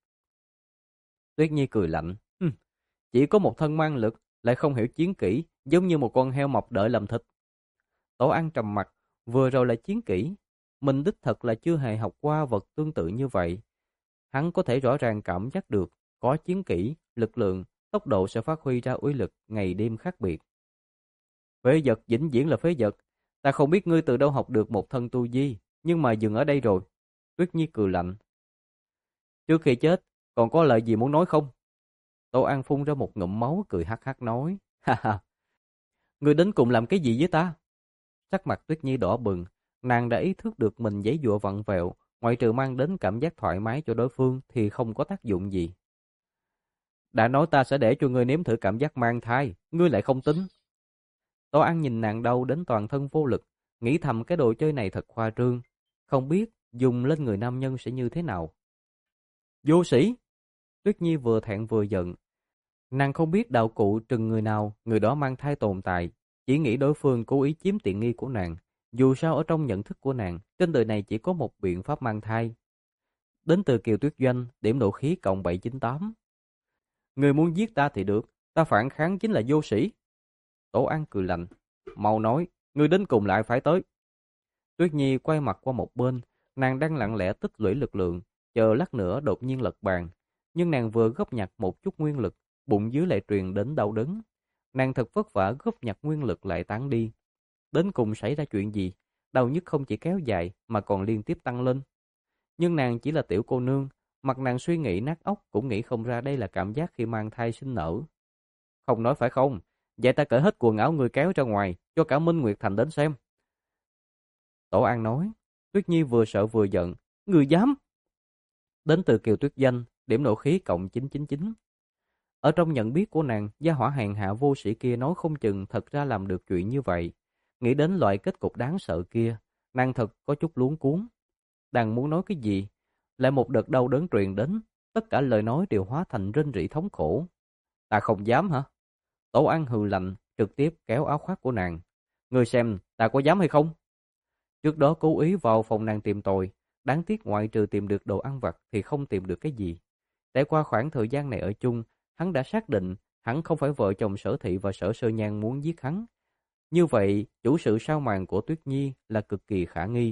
Tuyết Nhi cười lạnh. Hừm, chỉ có một thân mang lực, lại không hiểu chiến kỹ, giống như một con heo mọc đợi làm thịt. Tổ An trầm mặt, vừa rồi là chiến kỹ. Mình đích thật là chưa hề học qua vật tương tự như vậy. Hắn có thể rõ ràng cảm giác được, có chiến kỹ, lực lượng, tốc độ sẽ phát huy ra uy lực ngày đêm khác biệt. Phế vật vĩnh viễn là phế vật. Ta không biết ngươi từ đâu học được một thân tu vi, nhưng mà dừng ở đây rồi. Tuyết Nhi cười lạnh. Trước khi chết, còn có lời gì muốn nói không? Tô An phun ra một ngụm máu cười hắc hắc nói. Ha ha, ngươi đến cùng làm cái gì với ta? Sắc mặt Tuyết Nhi đỏ bừng, Nàng đã ý thức được mình giãy giụa vặn vẹo, ngoại trừ mang đến cảm giác thoải mái cho đối phương thì không có tác dụng gì. Đã nói ta sẽ để cho ngươi nếm thử cảm giác mang thai, ngươi lại không tính. Tố An nhìn nàng đau đến toàn thân vô lực, nghĩ thầm cái đồ chơi này thật khoa trương, không biết dùng lên người nam nhân sẽ như thế nào. Vô sĩ! Tuyết Nhi vừa thẹn vừa giận. Nàng không biết đạo cụ trừng người nào, người đó mang thai tồn tại, chỉ nghĩ đối phương cố ý chiếm tiện nghi của nàng. Dù sao ở trong nhận thức của nàng, trên đời này chỉ có một biện pháp mang thai. Đến từ Kiều Tuyết Doanh, điểm độ khí cộng bảy chín tám. Người muốn giết ta thì được, ta phản kháng chính là vô sĩ. Tổ An cười lạnh, mau nói, người đến cùng lại phải tới. Tuyết Nhi quay mặt qua một bên, nàng đang lặng lẽ tích lũy lực lượng, chờ lát nữa đột nhiên lật bàn. Nhưng nàng vừa góp nhặt một chút nguyên lực, bụng dưới lại truyền đến đau đớn. Nàng thật vất vả góp nhặt nguyên lực lại tán đi. Đến cùng xảy ra chuyện gì? Đau nhức không chỉ kéo dài mà còn liên tiếp tăng lên. Nhưng nàng chỉ là tiểu cô nương, mặt nàng suy nghĩ nát óc cũng nghĩ không ra đây là cảm giác khi mang thai sinh nở. Không nói phải không? Vậy ta cởi hết quần áo người kéo ra ngoài, cho cả Minh Nguyệt Thành đến xem. Tổ An nói. Tuyết Nhi vừa sợ vừa giận. Người dám! Đến từ Kiều Tuyết Danh, điểm nộ khí cộng chín chín chín. Ở trong nhận biết của nàng, gia hỏa hèn hạ vô sĩ kia nói không chừng thật ra làm được chuyện như vậy. Nghĩ đến loại kết cục đáng sợ kia, nàng thật có chút luống cuống. Đang muốn nói cái gì, lại một đợt đau đớn truyền đến, tất cả lời nói đều hóa thành rên rỉ thống khổ. Ta không dám hả? Tổ An hừ lạnh, trực tiếp kéo áo khoác của nàng. Ngươi xem, ta có dám hay không? Trước đó cố ý vào phòng nàng tìm tòi, đáng tiếc ngoại trừ tìm được đồ ăn vặt thì không tìm được cái gì. Trải qua khoảng thời gian này ở chung, hắn đã xác định hắn không phải vợ chồng Sở Thị và Sở Sơ Nhan muốn giết hắn. Như vậy, chủ sự sao màn của Tuyết Nhi là cực kỳ khả nghi.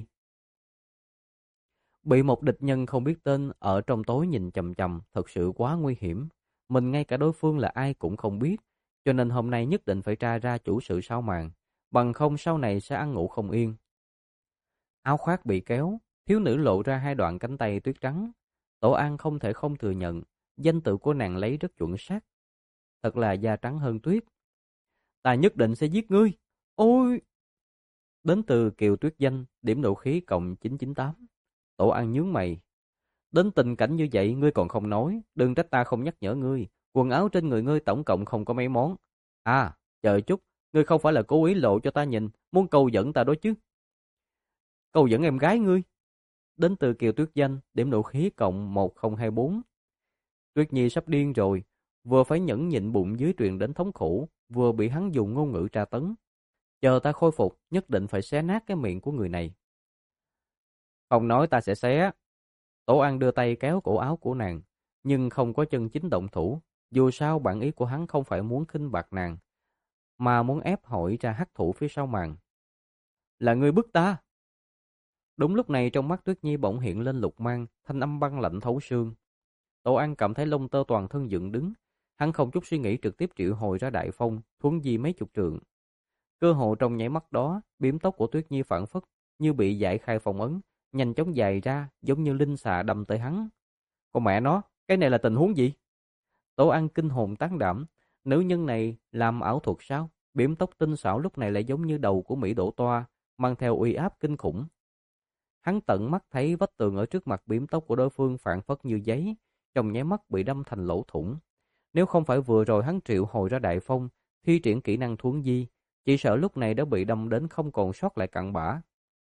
Bị một địch nhân không biết tên ở trong tối nhìn chằm chằm thật sự quá nguy hiểm. Mình ngay cả đối phương là ai cũng không biết, cho nên hôm nay nhất định phải tra ra chủ sự sao màn, bằng không sau này sẽ ăn ngủ không yên. Áo khoác bị kéo, thiếu nữ lộ ra hai đoạn cánh tay tuyết trắng. Tổ An không thể không thừa nhận, danh tự của nàng lấy rất chuẩn xác. Thật là da trắng hơn tuyết. Ta nhất định sẽ giết ngươi. Ôi! Đến từ Kiều Tuyết Danh, điểm độ khí cộng chín chín tám. Tổ An nhướng mày. Đến tình cảnh như vậy ngươi còn không nói, đừng trách ta không nhắc nhở ngươi. Quần áo trên người ngươi tổng cộng không có mấy món. À, chờ chút, ngươi không phải là cố ý lộ cho ta nhìn, muốn câu dẫn ta đó chứ? Câu dẫn em gái ngươi. Đến từ Kiều Tuyết Danh, điểm độ khí cộng một không hai bốn. Tuyết Nhi sắp điên rồi, vừa phải nhẫn nhịn bụng dưới truyền đến thống khổ, vừa bị hắn dùng ngôn ngữ tra tấn. Chờ ta khôi phục, nhất định phải xé nát cái miệng của người này. Không nói ta sẽ xé. Tổ An đưa tay kéo cổ áo của nàng, nhưng không có chân chính động thủ. Dù sao bản ý của hắn không phải muốn khinh bạc nàng, mà muốn ép hỏi ra hắc thủ phía sau màn. Là ngươi bức ta. Đúng lúc này trong mắt Tuyết Nhi bỗng hiện lên lục mang, thanh âm băng lạnh thấu xương. Tổ An cảm thấy lông tơ toàn thân dựng đứng. Hắn không chút suy nghĩ trực tiếp triệu hồi ra đại phong, thuấn di mấy chục trượng. Cơ hội trong nháy mắt đó, biếm tóc của Tuyết Nhi phản phất, như bị giải khai phong ấn, nhanh chóng dài ra, giống như linh xà đâm tới hắn. Con mẹ nó, cái này là tình huống gì? Tổ An kinh hồn tán đảm, nữ nhân này làm ảo thuật sao? Biếm tóc tinh xảo lúc này lại giống như đầu của Mỹ Đỗ Toa, mang theo uy áp kinh khủng. Hắn tận mắt thấy vách tường ở trước mặt biếm tóc của đối phương phản phất như giấy, trong nháy mắt bị đâm thành lỗ thủng. Nếu không phải vừa rồi hắn triệu hồi ra đại phong, thi triển kỹ năng thuấn di, chỉ sợ lúc này đã bị đâm đến không còn sót lại cặn bã.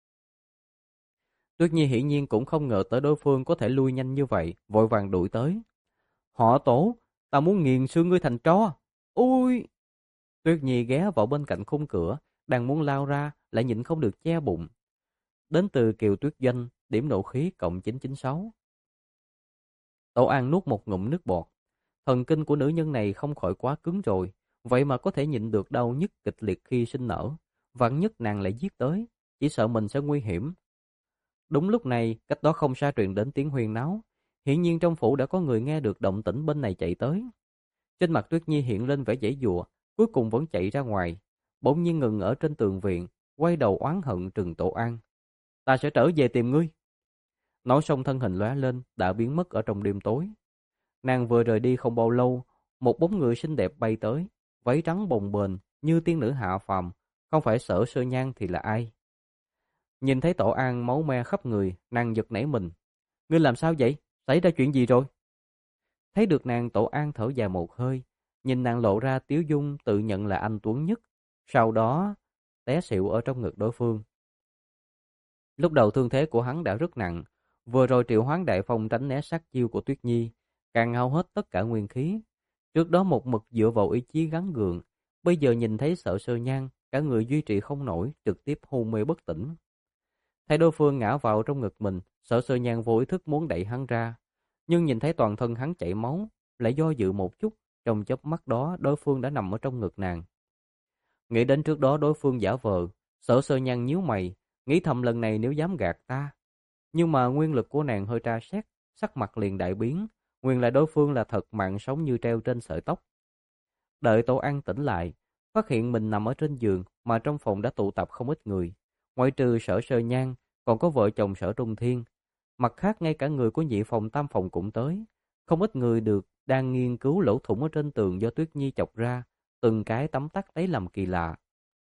Tuyết Nhi hiển nhiên cũng không ngờ tới đối phương có thể lui nhanh như vậy, vội vàng đuổi tới. Họ Tổ, ta muốn nghiền xương ngươi thành tro. Ôi! Tuyết Nhi ghé vào bên cạnh khung cửa, đang muốn lao ra, lại nhịn không được che bụng. Đến từ Kiều Tuyết Doanh, điểm nộ khí cộng chín chín sáu. Tổ An nuốt một ngụm nước bọt. Thần kinh của nữ nhân này không khỏi quá cứng rồi, vậy mà có thể nhịn được đau nhức kịch liệt khi sinh nở. Vạn nhất nàng lại giết tới, chỉ sợ mình sẽ nguy hiểm. Đúng lúc này, cách đó không xa truyền đến tiếng huyên náo. Hiển nhiên trong phủ đã có người nghe được động tĩnh bên này chạy tới. Trên mặt Tuyết Nhi hiện lên vẻ giãy giụa, cuối cùng vẫn chạy ra ngoài. Bỗng nhiên ngừng ở trên tường viện, quay đầu oán hận trừng Tổ An. Ta sẽ trở về tìm ngươi. Nói xong thân hình lóe lên, đã biến mất ở trong đêm tối. Nàng vừa rời đi không bao lâu, một bóng người xinh đẹp bay tới, váy trắng bồng bềnh như tiên nữ hạ phàm, không phải Sở Sơ Nhan thì là ai? Nhìn thấy Tổ An máu me khắp người, nàng giật nảy mình. Ngươi làm sao vậy? Xảy ra chuyện gì rồi? Thấy được nàng, Tổ An thở dài một hơi, nhìn nàng lộ ra tiếu dung tự nhận là anh tuấn nhất, sau đó té xỉu ở trong ngực đối phương. Lúc đầu thương thế của hắn đã rất nặng, vừa rồi triệu hoán đại phong tránh né sát chiêu của Tuyết Nhi, càng hao hết tất cả nguyên khí. Trước đó một mực dựa vào ý chí gắng gượng, bây giờ nhìn thấy Sở Sơ Nhan, cả người duy trì không nổi, trực tiếp hôn mê bất tỉnh. Thấy đối phương ngã vào trong ngực mình, Sở Sơ Nhan vô ý thức muốn đẩy hắn ra, nhưng nhìn thấy toàn thân hắn chảy máu, lại do dự một chút, trong chớp mắt đó đối phương đã nằm ở trong ngực nàng. Nghĩ đến trước đó đối phương giả vờ, Sở Sơ Nhan nhíu mày, nghĩ thầm lần này nếu dám gạt ta. Nhưng mà nguyên lực của nàng hơi tra xét, sắc mặt liền đại biến, nguyên lại đối phương là thật mạng sống như treo trên sợi tóc. Đợi Tổ An tỉnh lại, phát hiện mình nằm ở trên giường mà trong phòng đã tụ tập không ít người. Ngoại trừ Sở Sơ Nhan, còn có vợ chồng Sở Trung Thiên. Mặt khác ngay cả người của nhị phòng tam phòng cũng tới. Không ít người được đang nghiên cứu lỗ thủng ở trên tường do Tuyết Nhi chọc ra, từng cái tấm tắc lấy làm kỳ lạ.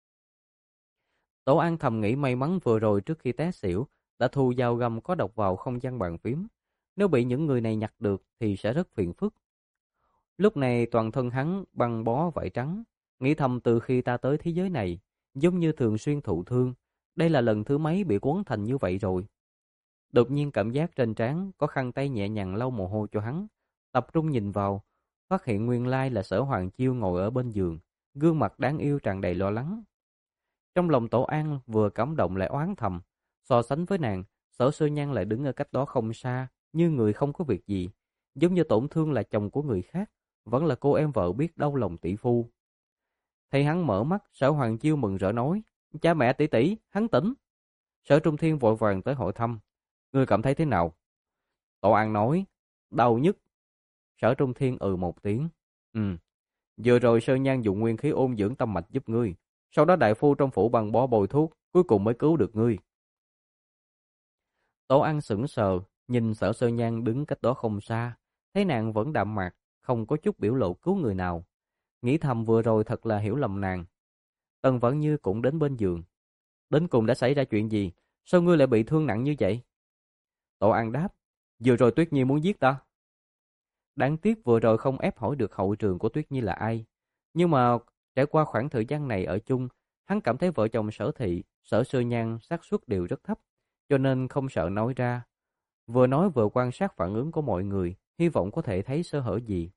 Tổ An thầm nghĩ may mắn vừa rồi trước khi té xỉu, đã thu dao găm có độc vào không gian bàn phím. Nếu bị những người này nhặt được thì sẽ rất phiền phức. Lúc này toàn thân hắn băng bó vải trắng, nghĩ thầm từ khi ta tới thế giới này, giống như thường xuyên thụ thương, đây là lần thứ mấy bị cuốn thành như vậy rồi. Đột nhiên cảm giác trên trán có khăn tay nhẹ nhàng lau mồ hôi cho hắn, tập trung nhìn vào, phát hiện nguyên lai là Sở Hoàng Chiêu ngồi ở bên giường, gương mặt đáng yêu tràn đầy lo lắng. Trong lòng Tổ An vừa cảm động lại oán thầm, so sánh với nàng, Sở Sơ Nhan lại đứng ở cách đó không xa, như người không có việc gì, giống như tổn thương là chồng của người khác, vẫn là cô em vợ biết đau lòng tỷ phu. Thấy hắn mở mắt, Sở Hoàng Chiêu mừng rỡ nói, cha mẹ tỷ tỷ, hắn tỉnh. Sở Trung Thiên vội vàng tới hỏi thăm, ngươi cảm thấy thế nào? Tổ An nói, đau nhức. Sở Trung Thiên ừ một tiếng, ừ, vừa rồi Sơ Nhan dùng nguyên khí ôn dưỡng tâm mạch giúp ngươi, sau đó đại phu trong phủ băng bó bồi thuốc, cuối cùng mới cứu được ngươi. Tổ An sững sờ, nhìn Sở Sơ Nhan đứng cách đó không xa, thấy nàng vẫn đạm mạc, không có chút biểu lộ cứu người nào. Nghĩ thầm vừa rồi thật là hiểu lầm nàng. Tần Vẫn Như cũng đến bên giường. Đến cùng đã xảy ra chuyện gì? Sao ngươi lại bị thương nặng như vậy? Tổ An đáp, vừa rồi Tuyết Nhi muốn giết ta. Đáng tiếc vừa rồi không ép hỏi được hậu trường của Tuyết Nhi là ai. Nhưng mà trải qua khoảng thời gian này ở chung, hắn cảm thấy vợ chồng Sở Thị, Sở Sơ Nhan xác suất đều rất thấp, cho nên không sợ nói ra. Vừa nói vừa quan sát phản ứng của mọi người, hy vọng có thể thấy sơ hở gì.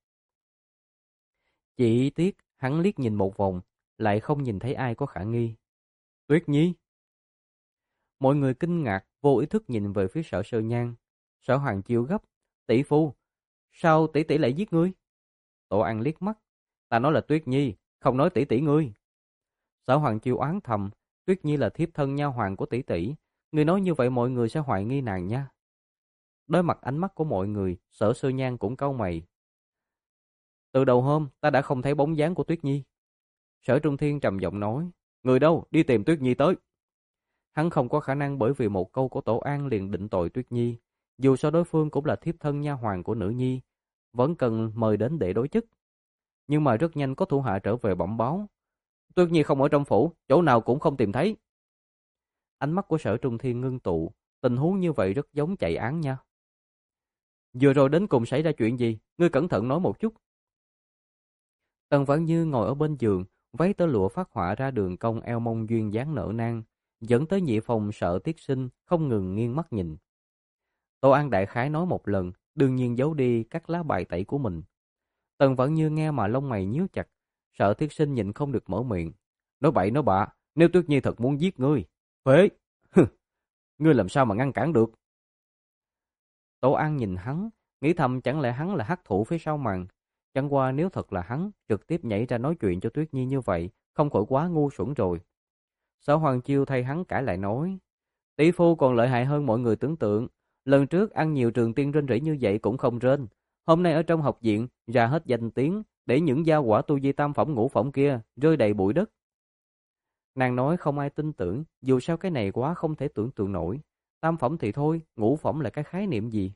Chỉ tiếc, hắn liếc nhìn một vòng, lại không nhìn thấy ai có khả nghi. Tuyết Nhi! Mọi người kinh ngạc, vô ý thức nhìn về phía Sở Sơ Nhan. Sở Hoàng Chiêu gấp, tỷ phu, sao tỷ tỷ lại giết ngươi? Tổ An liếc mắt, ta nói là Tuyết Nhi, không nói tỷ tỷ ngươi. Sở Hoàng Chiêu oán thầm, Tuyết Nhi là thiếp thân nha hoàng của tỷ tỷ, ngươi nói như vậy mọi người sẽ hoài nghi nàng nha. Đối mặt ánh mắt của mọi người, Sở Sơ Nhan cũng cau mày. Từ đầu hôm, ta đã không thấy bóng dáng của Tuyết Nhi. Sở Trung Thiên trầm giọng nói, người đâu, đi tìm Tuyết Nhi tới. Hắn không có khả năng bởi vì một câu của Tổ An liền định tội Tuyết Nhi, dù sao đối phương cũng là thiếp thân nha hoàng của nữ nhi, vẫn cần mời đến để đối chức. Nhưng mà rất nhanh có thủ hạ trở về bẩm báo, Tuyết Nhi không ở trong phủ, chỗ nào cũng không tìm thấy. Ánh mắt của Sở Trung Thiên ngưng tụ, tình huống như vậy rất giống chạy án nha. Vừa rồi đến cùng xảy ra chuyện gì, ngươi cẩn thận nói một chút. Tần Vãn Như ngồi ở bên giường, váy tơ lụa phát họa ra đường cong eo mông duyên dáng nở nang, dẫn tới nhị phòng Sở Tiết Sinh không ngừng nghiêng mắt nhìn. Tô An đại khái nói một lần, đương nhiên giấu đi các lá bài tẩy của mình. Tần Vãn Như nghe mà lông mày nhíu chặt, Sở Tiết Sinh nhịn không được mở miệng, nói bậy nói bạ, nếu Tuyết Nhi thật muốn giết ngươi, phế, ngươi làm sao mà ngăn cản được? Tô An nhìn hắn, nghĩ thầm chẳng lẽ hắn là hắc thủ phía sau màn. Chẳng qua nếu thật là hắn, trực tiếp nhảy ra nói chuyện cho Tuyết Nhi như vậy, không khỏi quá ngu xuẩn rồi. Sở Hoàng Chiêu thay hắn cãi lại nói, tỷ phu còn lợi hại hơn mọi người tưởng tượng. Lần trước ăn nhiều trường tiên rên rỉ như vậy cũng không rên. Hôm nay ở trong học viện, ra hết danh tiếng, để những gia quả tu vi tam phẩm ngũ phẩm kia rơi đầy bụi đất. Nàng nói không ai tin tưởng, dù sao cái này quá không thể tưởng tượng nổi. Tam phẩm thì thôi, ngũ phẩm là cái khái niệm gì?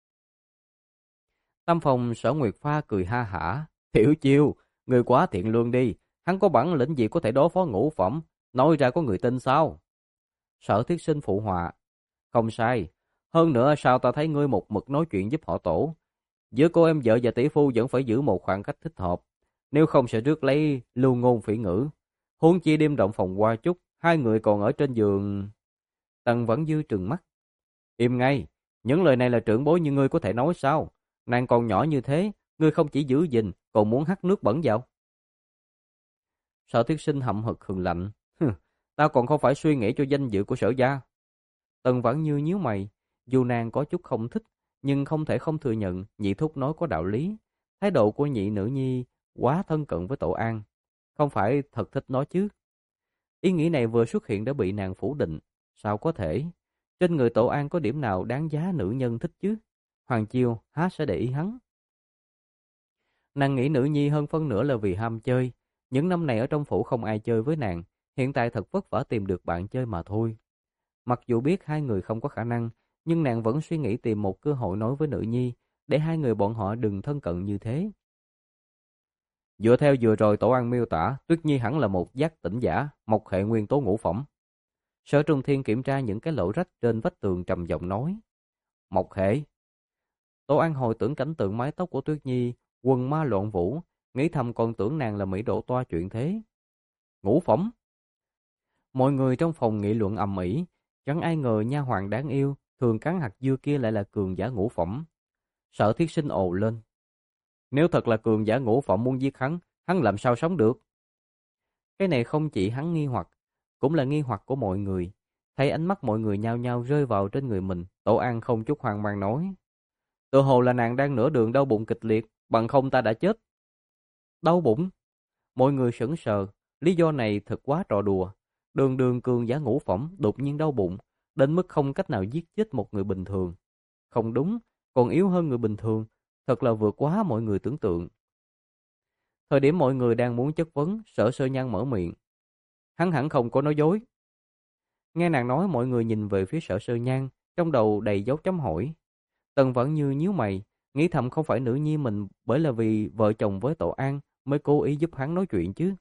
Tam phòng Sở Nguyệt Pha cười ha hả, Tiểu Chiêu, người quá thiện lương đi, hắn có bản lĩnh gì có thể đối phó ngũ phẩm, nói ra có người tin sao? Sở Thiết Sinh phụ họa. Không sai. Hơn nữa sao ta thấy ngươi một mực nói chuyện giúp họ tổ. Giữa cô em vợ và tỷ phu vẫn phải giữ một khoảng cách thích hợp. Nếu không sẽ rước lấy lưu ngôn phỉ ngữ. Huống chi đêm động phòng qua chút, hai người còn ở trên giường. Tần Vẫn Dư trừng mắt. Im ngay, những lời này là trưởng bối như ngươi có thể nói sao? Nàng còn nhỏ như thế, ngươi không chỉ giữ gìn, còn muốn hắt nước bẩn vào. Sở Thiết Sinh hậm hực hừng lạnh. Tao còn không phải suy nghĩ cho danh dự của Sở gia. Tần Vãn Như nhíu mày, dù nàng có chút không thích, nhưng không thể không thừa nhận nhị thúc nói có đạo lý. Thái độ của nhị nữ nhi quá thân cận với Tổ An, không phải thật thích nó chứ. Ý nghĩ này vừa xuất hiện đã bị nàng phủ định. Sao có thể? Trên người Tổ An có điểm nào đáng giá nữ nhân thích chứ? Hoàng Chiêu há sẽ để ý hắn? Nàng nghĩ nữ nhi hơn phân nửa là vì ham chơi. Những năm này ở trong phủ không ai chơi với nàng, hiện tại thật vất vả tìm được bạn chơi mà thôi. Mặc dù biết hai người không có khả năng, nhưng nàng vẫn suy nghĩ tìm một cơ hội nói với nữ nhi, để hai người bọn họ đừng thân cận như thế. Dựa theo vừa rồi Tổ An miêu tả, Tuyết Nhi hẳn là một giác tỉnh giả, một hệ nguyên tố ngũ phẩm. Sở Trung Thiên kiểm tra những cái lỗ rách trên vách tường trầm giọng nói. Một hệ. Tổ An hồi tưởng cảnh tượng mái tóc của Tuyết Nhi, quần ma loạn vũ, nghĩ thầm còn tưởng nàng là mỹ độ toa chuyện thế. Ngũ phẩm. Mọi người trong phòng nghị luận ầm ĩ, chẳng ai ngờ nha hoàn đáng yêu, thường cắn hạt dưa kia lại là cường giả ngũ phẩm. Sở Thiết Sinh ồ lên. Nếu thật là cường giả ngũ phẩm muốn giết hắn, hắn làm sao sống được? Cái này không chỉ hắn nghi hoặc, cũng là nghi hoặc của mọi người. Thấy ánh mắt mọi người nhao nhao rơi vào trên người mình, Tổ An không chút hoang mang nói. Tự hồ là nàng đang nửa đường đau bụng kịch liệt, bằng không ta đã chết. Đau bụng? Mọi người sững sờ, lý do này thật quá trò đùa. Đường đường cường giả ngũ phẩm, đột nhiên đau bụng, đến mức không cách nào giết chết một người bình thường. Không đúng, còn yếu hơn người bình thường, thật là vượt quá mọi người tưởng tượng. Thời điểm mọi người đang muốn chất vấn, Sở Sơ Nhan mở miệng. Hắn hẳn không có nói dối. Nghe nàng nói, mọi người nhìn về phía Sở Sơ Nhan, trong đầu đầy dấu chấm hỏi. Tần Vãn Như nhíu mày, nghĩ thầm không phải nữ nhi mình bởi là vì vợ chồng với Tổ An mới cố ý giúp hắn nói chuyện chứ.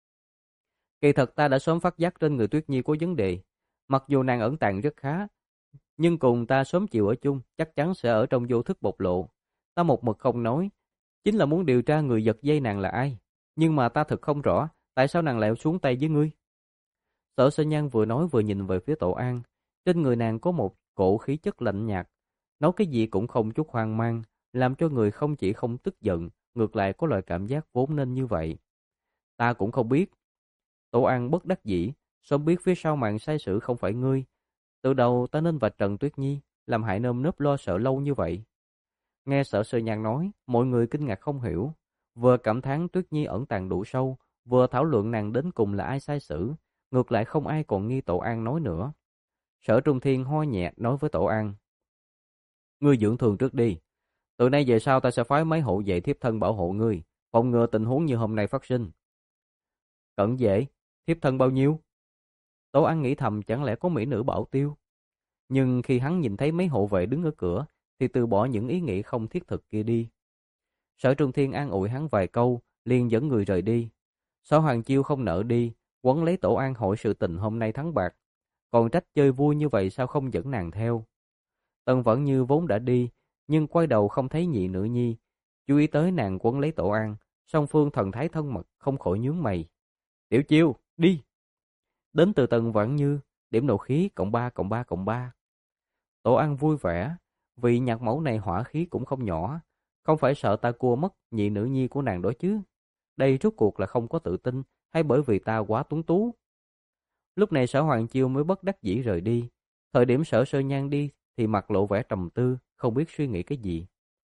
Kỳ thật ta đã sớm phát giác trên người Tuyết Nhi có vấn đề. Mặc dù nàng ẩn tàng rất khá, nhưng cùng ta sớm chịu ở chung, chắc chắn sẽ ở trong vô thức bộc lộ. Ta một mực không nói, chính là muốn điều tra người giật dây nàng là ai. Nhưng mà ta thật không rõ, tại sao nàng lại xuống tay với ngươi? Sở Sơ Nhan vừa nói vừa nhìn về phía Tổ An. Trên người nàng có một cổ khí chất lạnh nhạt, nói cái gì cũng không chút hoang mang, làm cho người không chỉ không tức giận, ngược lại có loại cảm giác vốn nên như vậy. Ta cũng không biết. Tổ An bất đắc dĩ, sớm biết phía sau màn sai sử không phải ngươi. Từ đầu ta nên vạch trần Tuyết Nhi, làm hại nơm nớp lo sợ lâu như vậy. Nghe Sở Sơ Nhan nói, mọi người kinh ngạc không hiểu. Vừa cảm thán Tuyết Nhi ẩn tàng đủ sâu, vừa thảo luận nàng đến cùng là ai sai sử. Ngược lại không ai còn nghi Tổ An nói nữa. Sở Trung Thiên ho nhẹ nói với Tổ An. Ngươi dưỡng thương trước đi. Từ nay về sau ta sẽ phái mấy hộ vệ thiếp thân bảo hộ ngươi, phòng ngừa tình huống như hôm nay phát sinh. Cận vệ, thiếp thân bao nhiêu? Tổ An nghĩ thầm chẳng lẽ có mỹ nữ bảo tiêu. Nhưng khi hắn nhìn thấy mấy hộ vệ đứng ở cửa, thì từ bỏ những ý nghĩ không thiết thực kia đi. Sở Trung Thiên an ủi hắn vài câu, liền dẫn người rời đi. Sở Hoàng Chiêu không nỡ đi, quấn lấy Tổ An hỏi sự tình hôm nay thắng bạc. Còn trách chơi vui như vậy sao không dẫn nàng theo. Tần Vẫn Như vốn đã đi, nhưng quay đầu không thấy nhị nữ nhi. Chú ý tới nàng quấn lấy Tổ An, song phương thần thái thân mật không khỏi nhướng mày. Tiểu Chiêu, đi! Đến từ Tần Vẫn Như, điểm nộ khí cộng ba cộng ba cộng ba. Tổ An vui vẻ, vì nhạc mẫu này hỏa khí cũng không nhỏ, không phải sợ ta cua mất nhị nữ nhi của nàng đó chứ. Đây rốt cuộc là không có tự tin, hay bởi vì ta quá tuấn tú. Lúc này Sở Hoàng Chiêu mới bất đắc dĩ rời đi. Thời điểm Sở Sơ Nhan đi thì mặt lộ vẻ trầm tư, không biết suy nghĩ cái gì.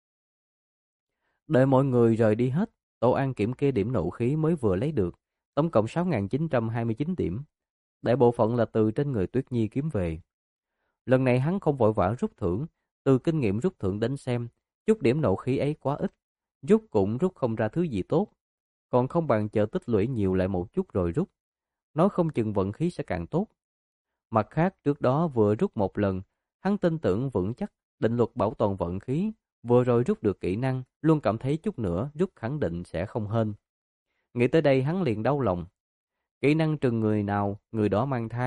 Đợi mọi người rời đi hết, Tổ An kiểm kê điểm nộ khí mới vừa lấy được, tổng cộng sáu nghìn chín trăm hai mươi chín điểm. Đại bộ phận là từ trên người Tuyết Nhi kiếm về. Lần này hắn không vội vã rút thưởng, từ kinh nghiệm rút thưởng đến xem, chút điểm nộ khí ấy quá ít, rút cũng rút không ra thứ gì tốt, còn không bằng chờ tích lũy nhiều lại một chút rồi rút. Nói không chừng vận khí sẽ càng tốt. Mặt khác trước đó vừa rút một lần, hắn tin tưởng vững chắc định luật bảo toàn vận khí, vừa rồi rút được kỹ năng, luôn cảm thấy chút nữa rút khẳng định sẽ không hên. Nghĩ tới đây hắn liền đau lòng. Kỹ năng trừng người nào, người đó mang thai,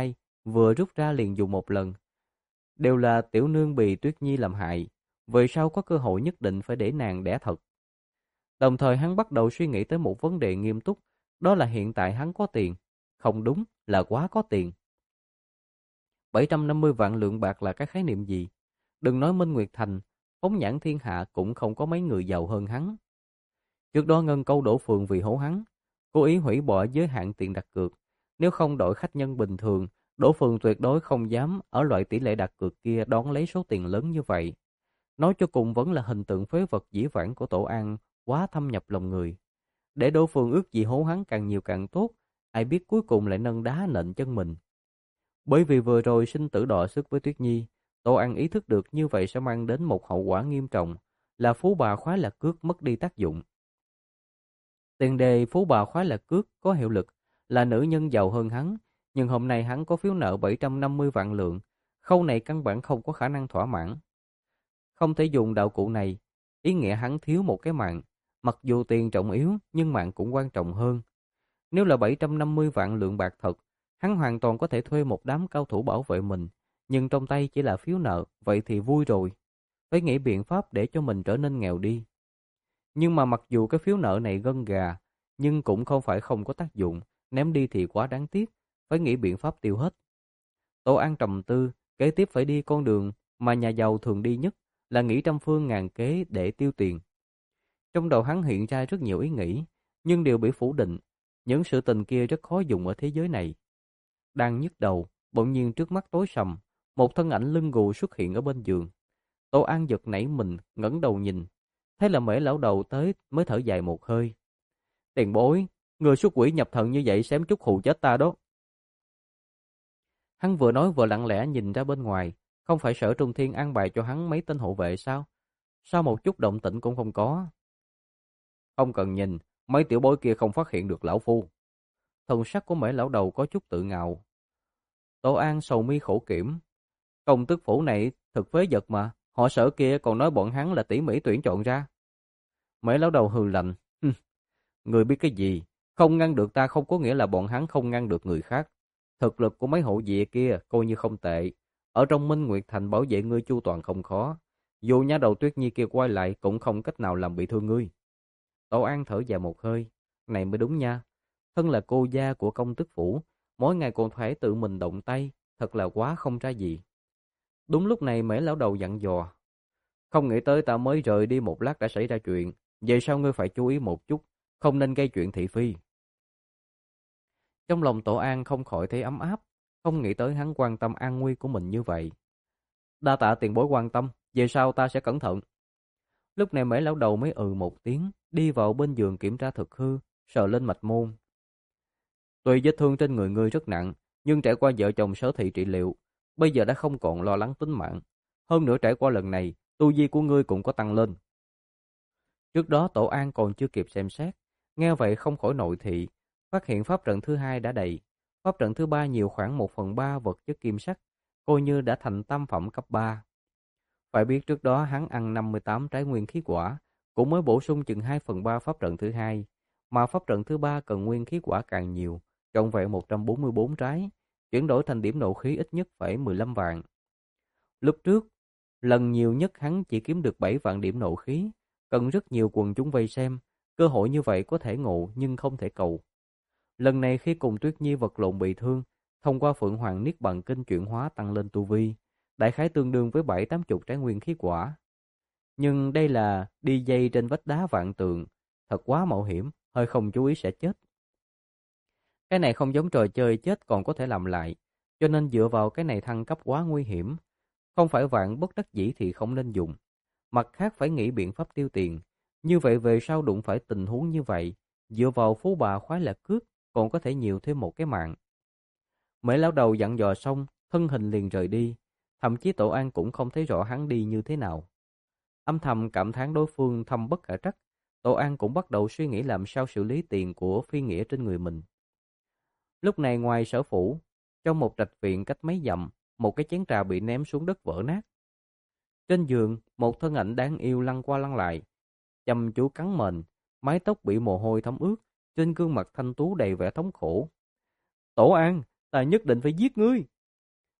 vừa rút ra liền dùng một lần. Đều là tiểu nương bị Tuyết Nhi làm hại, về sau có cơ hội nhất định phải để nàng đẻ thật. Đồng thời hắn bắt đầu suy nghĩ tới một vấn đề nghiêm túc, đó là hiện tại hắn có tiền. Không đúng, là quá có tiền. bảy trăm năm mươi vạn lượng bạc là cái khái niệm gì? Đừng nói Minh Nguyệt Thành, phóng nhãn thiên hạ cũng không có mấy người giàu hơn hắn. Trước đó Ngân Câu đổ phường vì hố hắn, cố ý hủy bỏ giới hạn tiền đặt cược. Nếu không đổi khách nhân bình thường, Đỗ Phường tuyệt đối không dám ở loại tỷ lệ đặt cược kia đón lấy số tiền lớn như vậy. Nói cho cùng vẫn là hình tượng phế vật dĩ vãng của Tổ An quá thâm nhập lòng người. Để Đỗ Phường ước gì hố hắn càng nhiều càng tốt, ai biết cuối cùng lại nâng đá nện chân mình. Bởi vì vừa rồi sinh tử đọ sức với Tuyết Nhi, Tổ An ý thức được như vậy sẽ mang đến một hậu quả nghiêm trọng, là phú bà khoái lạc cước mất đi tác dụng. Tiền đề phú bà khoái lạc cước có hiệu lực là nữ nhân giàu hơn hắn, nhưng hôm nay hắn có phiếu nợ bảy trăm năm mươi vạn lượng, khâu này căn bản không có khả năng thỏa mãn. Không thể dùng đạo cụ này, ý nghĩa hắn thiếu một cái mạng, mặc dù tiền trọng yếu nhưng mạng cũng quan trọng hơn. Nếu là bảy trăm năm mươi vạn lượng bạc thật, hắn hoàn toàn có thể thuê một đám cao thủ bảo vệ mình, nhưng trong tay chỉ là phiếu nợ, vậy thì vui rồi. Phải nghĩ biện pháp để cho mình trở nên nghèo đi. Nhưng mà mặc dù cái phiếu nợ này gân gà, nhưng cũng không phải không có tác dụng, ném đi thì quá đáng tiếc, phải nghĩ biện pháp tiêu hết. Tổ An trầm tư, kế tiếp phải đi con đường mà nhà giàu thường đi nhất, là nghĩ trăm phương ngàn kế để tiêu tiền. Trong đầu hắn hiện ra rất nhiều ý nghĩ, nhưng đều bị phủ định, những sự tình kia rất khó dùng ở thế giới này. Đang nhức đầu, bỗng nhiên trước mắt tối sầm, một thân ảnh lưng gù xuất hiện ở bên giường. Tổ An giật nảy mình, ngẩng đầu nhìn, thế là Mễ lão đầu tới mới thở dài một hơi. Tiền bối, người xuất quỷ nhập thần như vậy xém chút hù chết ta đó. Hắn vừa nói vừa lặng lẽ nhìn ra bên ngoài, không phải Sở Trung Thiên an bài cho hắn mấy tên hộ vệ sao? Sao một chút động tĩnh cũng không có? Không cần nhìn, mấy tiểu bối kia không phát hiện được lão phu. Thần sắc của Mễ lão đầu có chút tự ngạo. Tổ An sầu mi khổ kiểm. Công tước phủ này thực phế vật mà, họ Sở kia còn nói bọn hắn là tỉ mỉ tuyển chọn ra. Mễ lão đầu hừ lạnh. Người biết cái gì? Không ngăn được ta không có nghĩa là bọn hắn không ngăn được người khác. Thực lực của mấy hộ vệ kia coi như không tệ. Ở trong Minh Nguyệt Thành bảo vệ ngươi chu toàn không khó. Dù nhá đầu Tuyết Nhi kia quay lại cũng không cách nào làm bị thương ngươi. Tổ An thở dài một hơi. Này mới đúng nha. Thân là cô gia của công tước phủ, mỗi ngày còn phải tự mình động tay, thật là quá không ra gì. Đúng lúc này Mễ lão đầu dặn dò. Không nghĩ tới ta mới rời đi một lát đã xảy ra chuyện. Về sau ngươi phải chú ý một chút, không nên gây chuyện thị phi. Trong lòng Tổ An không khỏi thấy ấm áp, không nghĩ tới hắn quan tâm an nguy của mình như vậy. Đa tạ tiền bối quan tâm, về sau ta sẽ cẩn thận. Lúc này Mễ lão đầu mới ừ một tiếng, đi vào bên giường kiểm tra thực hư, sờ lên mạch môn. Tuy vết thương trên người ngươi rất nặng, nhưng trải qua vợ chồng Sở Thị trị liệu, bây giờ đã không còn lo lắng tính mạng. Hơn nữa trải qua lần này, tu vi của ngươi cũng có tăng lên. Trước đó Tổ An còn chưa kịp xem xét, nghe vậy không khỏi nội thị, phát hiện pháp trận thứ hai đã đầy, pháp trận thứ ba nhiều khoảng một phần ba vật chất kim sắc, coi như đã thành tam phẩm cấp ba. Phải biết trước đó hắn ăn năm mươi tám trái nguyên khí quả, cũng mới bổ sung chừng hai phần ba pháp trận thứ hai, mà pháp trận thứ ba cần nguyên khí quả càng nhiều, trọn vẹn một trăm bốn mươi bốn trái, chuyển đổi thành điểm nộ khí ít nhất phải mười lăm vạn. Lúc trước, lần nhiều nhất hắn chỉ kiếm được bảy vạn điểm nộ khí, cần rất nhiều quần chúng vây xem, cơ hội như vậy có thể ngộ nhưng không thể cầu. Lần này khi cùng Tuyết Nhi vật lộn bị thương, thông qua Phượng Hoàng Niết Bàn Kinh chuyển hóa tăng lên tu vi, đại khái tương đương với bảy tám chục trái nguyên khí quả. Nhưng đây là đi dây trên vách đá vạn tường, thật quá mạo hiểm, hơi không chú ý sẽ chết. Cái này không giống trò chơi chết còn có thể làm lại, cho nên dựa vào cái này thăng cấp quá nguy hiểm. Không phải vạn bất đắc dĩ thì không nên dùng. Mặt khác phải nghĩ biện pháp tiêu tiền. Như vậy về sau đụng phải tình huống như vậy, dựa vào phú bà khoái lạc cước, còn có thể nhiều thêm một cái mạng. Mễ lão đầu dặn dò xong, thân hình liền rời đi. Thậm chí Tổ An cũng không thấy rõ hắn đi như thế nào. Âm thầm cảm thán đối phương thâm bất khả trắc, Tổ An cũng bắt đầu suy nghĩ làm sao xử lý tiền của phi nghĩa trên người mình. Lúc này ngoài sở phủ, trong một trạch viện cách mấy dặm, một cái chén trà bị ném xuống đất vỡ nát. Trên giường, một thân ảnh đáng yêu lăn qua lăn lại, chăm chú cắn mền, mái tóc bị mồ hôi thấm ướt, trên gương mặt thanh tú đầy vẻ thống khổ. Tổ An, ta nhất định phải giết ngươi.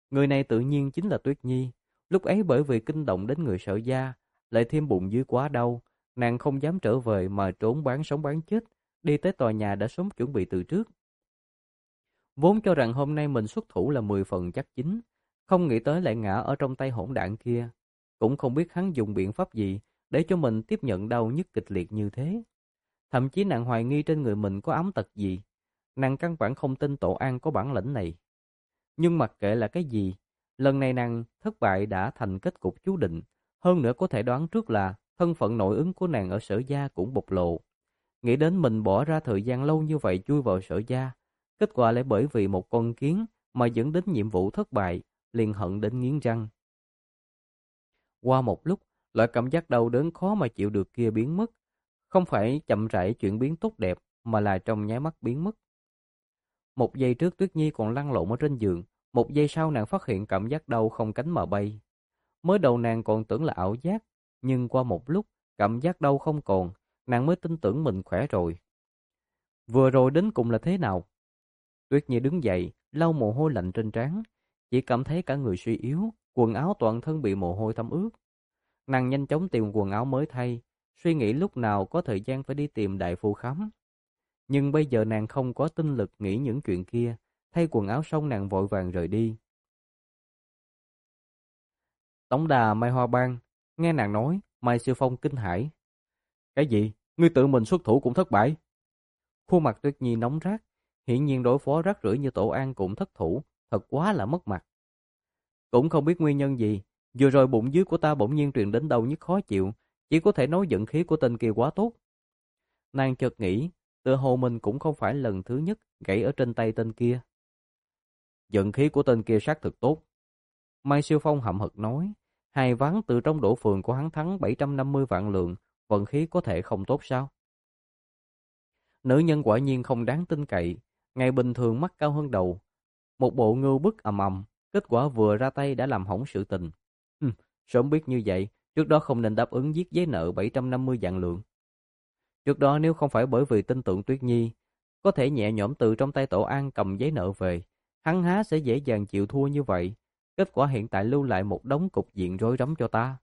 Người này tự nhiên chính là Tuyết Nhi. Lúc ấy bởi vì kinh động đến người Sở gia, lại thêm bụng dưới quá đau, nàng không dám trở về mà trốn bán sống bán chết, đi tới tòa nhà đã sớm chuẩn bị từ trước. Vốn cho rằng hôm nay mình xuất thủ là mười phần chắc chín, không nghĩ tới lại ngã ở trong tay hỗn đản kia. Cũng không biết hắn dùng biện pháp gì để cho mình tiếp nhận đau nhức kịch liệt như thế. Thậm chí nàng hoài nghi trên người mình có ám tật gì. Nàng căn bản không tin Tổ An có bản lĩnh này. Nhưng mặc kệ là cái gì, lần này nàng thất bại đã thành kết cục chú định. Hơn nữa có thể đoán trước là thân phận nội ứng của nàng ở Sở gia cũng bộc lộ. Nghĩ đến mình bỏ ra thời gian lâu như vậy chui vào Sở gia, kết quả lại bởi vì một con kiến mà dẫn đến nhiệm vụ thất bại, liền hận đến nghiến răng. Qua một lúc, loại cảm giác đau đớn khó mà chịu được kia biến mất. Không phải chậm rãi chuyển biến tốt đẹp, mà là trong nháy mắt biến mất. Một giây trước Tuyết Nhi còn lăn lộn ở trên giường, một giây sau nàng phát hiện cảm giác đau không cánh mà bay. Mới đầu nàng còn tưởng là ảo giác, nhưng qua một lúc, cảm giác đau không còn, nàng mới tin tưởng mình khỏe rồi. Vừa rồi đến cùng là thế nào? Tuyết Nhi đứng dậy, lau mồ hôi lạnh trên trán, chỉ cảm thấy cả người suy yếu, quần áo toàn thân bị mồ hôi thấm ướt. Nàng nhanh chóng tìm quần áo mới thay, suy nghĩ lúc nào có thời gian phải đi tìm đại phu khám. Nhưng bây giờ nàng không có tinh lực nghĩ những chuyện kia, thay quần áo xong nàng vội vàng rời đi. Tổng đà Mai Hoa Bang, nghe nàng nói, Mai Siêu Phong kinh hãi. Cái gì? Ngươi tự mình xuất thủ cũng thất bại? Khuôn mặt Tuyết Nhi nóng rát, hiển nhiên đối phó rác rưởi như Tổ An cũng thất thủ, thật quá là mất mặt. Cũng không biết nguyên nhân gì, vừa rồi bụng dưới của ta bỗng nhiên truyền đến đau nhức khó chịu, chỉ có thể nói vận khí của tên kia quá tốt. Nàng chợt nghĩ, tựa hồ mình cũng không phải lần thứ nhất gãy ở trên tay tên kia. Vận khí của tên kia xác thực tốt. Mai Siêu Phong hậm hực nói, hai ván từ trong đổ phường của hắn thắng bảy trăm năm mươi vạn lượng, vận khí có thể không tốt sao? Nữ nhân quả nhiên không đáng tin cậy, ngày bình thường mắt cao hơn đầu. Một bộ ngưu bức ầm ầm, kết quả vừa ra tay đã làm hỏng sự tình. Hừm, sớm biết như vậy, trước đó không nên đáp ứng giết giấy nợ bảy trăm năm mươi vạn lượng. Trước đó nếu không phải bởi vì tin tưởng Tuyết Nhi, có thể nhẹ nhõm từ trong tay Tổ An cầm giấy nợ về, hắn há sẽ dễ dàng chịu thua như vậy. Kết quả hiện tại lưu lại một đống cục diện rối rắm cho ta.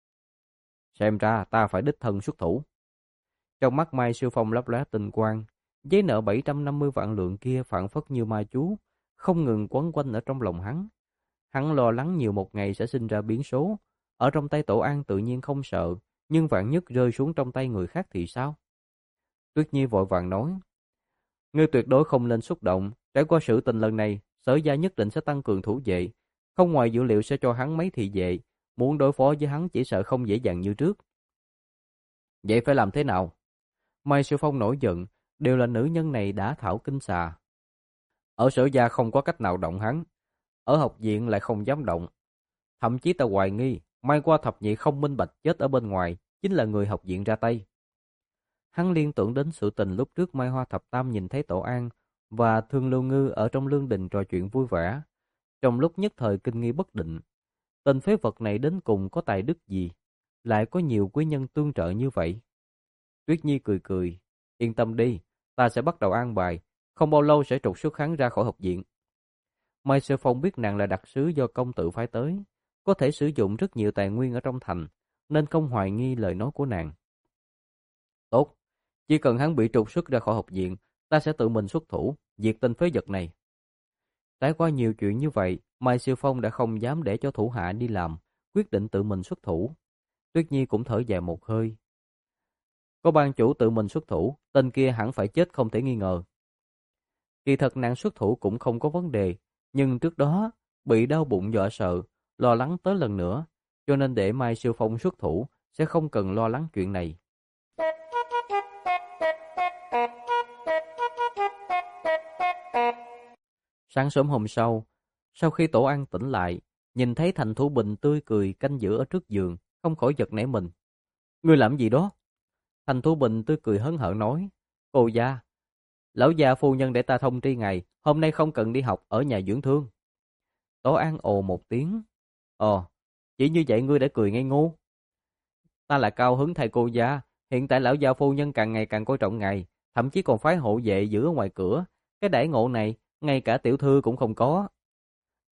Xem ra ta phải đích thân xuất thủ. Trong mắt Mai Siêu Phong lấp lóe tinh quang, giấy nợ bảy trăm năm mươi vạn lượng kia phảng phất như ma chú, không ngừng quấn quanh ở trong lòng hắn. Hắn lo lắng nhiều một ngày sẽ sinh ra biến số. Ở trong tay Tổ An tự nhiên không sợ, nhưng vạn nhất rơi xuống trong tay người khác thì sao? Tuyết Nhi vội vàng nói, ngươi tuyệt đối không nên xúc động, trải qua sự tình lần này, Sở gia nhất định sẽ tăng cường thủ vệ, không ngoài dữ liệu sẽ cho hắn mấy thị vệ, muốn đối phó với hắn chỉ sợ không dễ dàng như trước. Vậy phải làm thế nào? Mai Siêu Phong nổi giận, đều là nữ nhân này đã thảo kinh xà. Ở Sở gia không có cách nào động hắn, ở học viện lại không dám động. Thậm chí ta hoài nghi, Mai qua thập nhị không minh bạch chết ở bên ngoài, chính là người học viện ra tay. Hắn liên tưởng đến sự tình lúc trước Mai Hoa Thập Tam nhìn thấy Tổ An và Thương Lưu Ngư ở trong lương đình trò chuyện vui vẻ. Trong lúc nhất thời kinh nghi bất định, tên phế vật này đến cùng có tài đức gì, lại có nhiều quý nhân tương trợ như vậy. Tuyết Nhi cười cười, yên tâm đi, ta sẽ bắt đầu an bài, không bao lâu sẽ trục xuất hắn ra khỏi học viện. Mai Sơ Phong biết nàng là đặc sứ do công tử phái tới, có thể sử dụng rất nhiều tài nguyên ở trong thành, nên không hoài nghi lời nói của nàng. Tốt, chỉ cần hắn bị trục xuất ra khỏi học viện, ta sẽ tự mình xuất thủ, diệt tên phế vật này. Trải qua nhiều chuyện như vậy, Mai Siêu Phong đã không dám để cho thủ hạ đi làm, quyết định tự mình xuất thủ. Tuyết Nhi cũng thở dài một hơi. Có ban chủ tự mình xuất thủ, tên kia hẳn phải chết không thể nghi ngờ. Kỳ thật nàng xuất thủ cũng không có vấn đề, nhưng trước đó bị đau bụng dọa sợ, lo lắng tới lần nữa, cho nên để Mai Siêu Phong xuất thủ sẽ không cần lo lắng chuyện này. Sáng sớm hôm sau, sau khi Tổ An tỉnh lại, nhìn thấy Thành Thủ Bình tươi cười canh giữ ở trước giường, không khỏi giật nảy mình. Ngươi làm gì đó? Thành Thủ Bình tươi cười hớn hở nói, cô gia, lão gia phu nhân để ta thông tri ngài, hôm nay không cần đi học ở nhà dưỡng thương. Tổ An ồ một tiếng, ồ, chỉ như vậy ngươi đã cười ngây ngô. Ta là cao hứng thay cô gia, hiện tại lão gia phu nhân càng ngày càng coi trọng ngài, thậm chí còn phái hộ vệ giữ ở ngoài cửa, cái đãi ngộ này ngay cả tiểu thư cũng không có.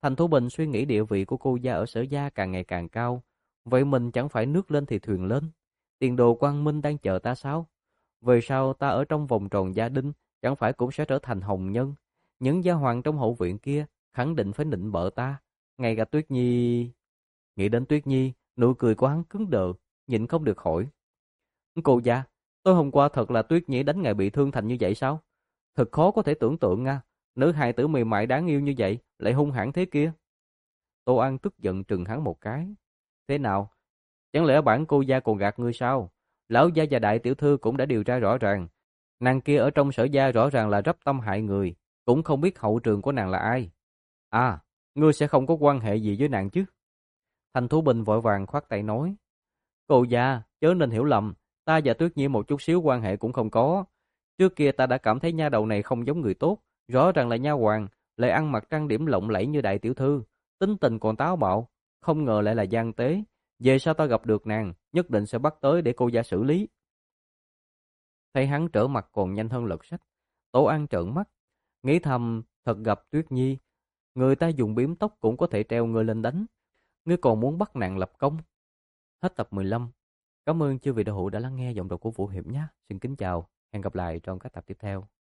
Thành Thủ Bình suy nghĩ địa vị của cô gia ở Sở Gia càng ngày càng cao. Vậy mình chẳng phải nước lên thì thuyền lên. Tiền đồ quang minh đang chờ ta sao? Về sau ta ở trong vòng tròn gia đình, chẳng phải cũng sẽ trở thành hồng nhân. Những gia hoàng trong hậu viện kia khẳng định phải nịnh bợ ta. Ngay cả Tuyết Nhi... Nghĩ đến Tuyết Nhi, nụ cười của hắn cứng đờ, nhịn không được hỏi. Cô gia, tối hôm qua thật là Tuyết Nhi đánh ngài bị thương thành như vậy sao? Thật khó có thể tưởng tượng nha. Nữ hài tử mềm mại đáng yêu như vậy, lại hung hãn thế kia. Tô An tức giận trừng hắn một cái. Thế nào? Chẳng lẽ bản cô gia còn gạt ngươi sao? Lão gia và đại tiểu thư cũng đã điều tra rõ ràng. Nàng kia ở trong Sở Gia rõ ràng là rắp tâm hại người, cũng không biết hậu trường của nàng là ai. À, ngươi sẽ không có quan hệ gì với nàng chứ? Thành Thủ Bình vội vàng khoát tay nói. Cô gia, chớ nên hiểu lầm, ta và Tuyết Nhi một chút xíu quan hệ cũng không có. Trước kia ta đã cảm thấy nha đầu này không giống người tốt, rõ ràng là nha hoàn, lại ăn mặc trang điểm lộng lẫy như đại tiểu thư, tính tình còn táo bạo, không ngờ lại là gian tế. Về sau ta gặp được nàng, nhất định sẽ bắt tới để cô gia xử lý. Thấy hắn trở mặt còn nhanh hơn lật sách, Tổ An trợn mắt, nghĩ thầm thật gặp Tuyết Nhi, người ta dùng biếm tóc cũng có thể treo ngươi lên đánh, ngươi còn muốn bắt nàng lập công. Hết tập mười lăm. Cảm ơn chư vị đạo hữu đã lắng nghe giọng đọc của Vũ Hiệp nhé. Xin kính chào, hẹn gặp lại trong các tập tiếp theo.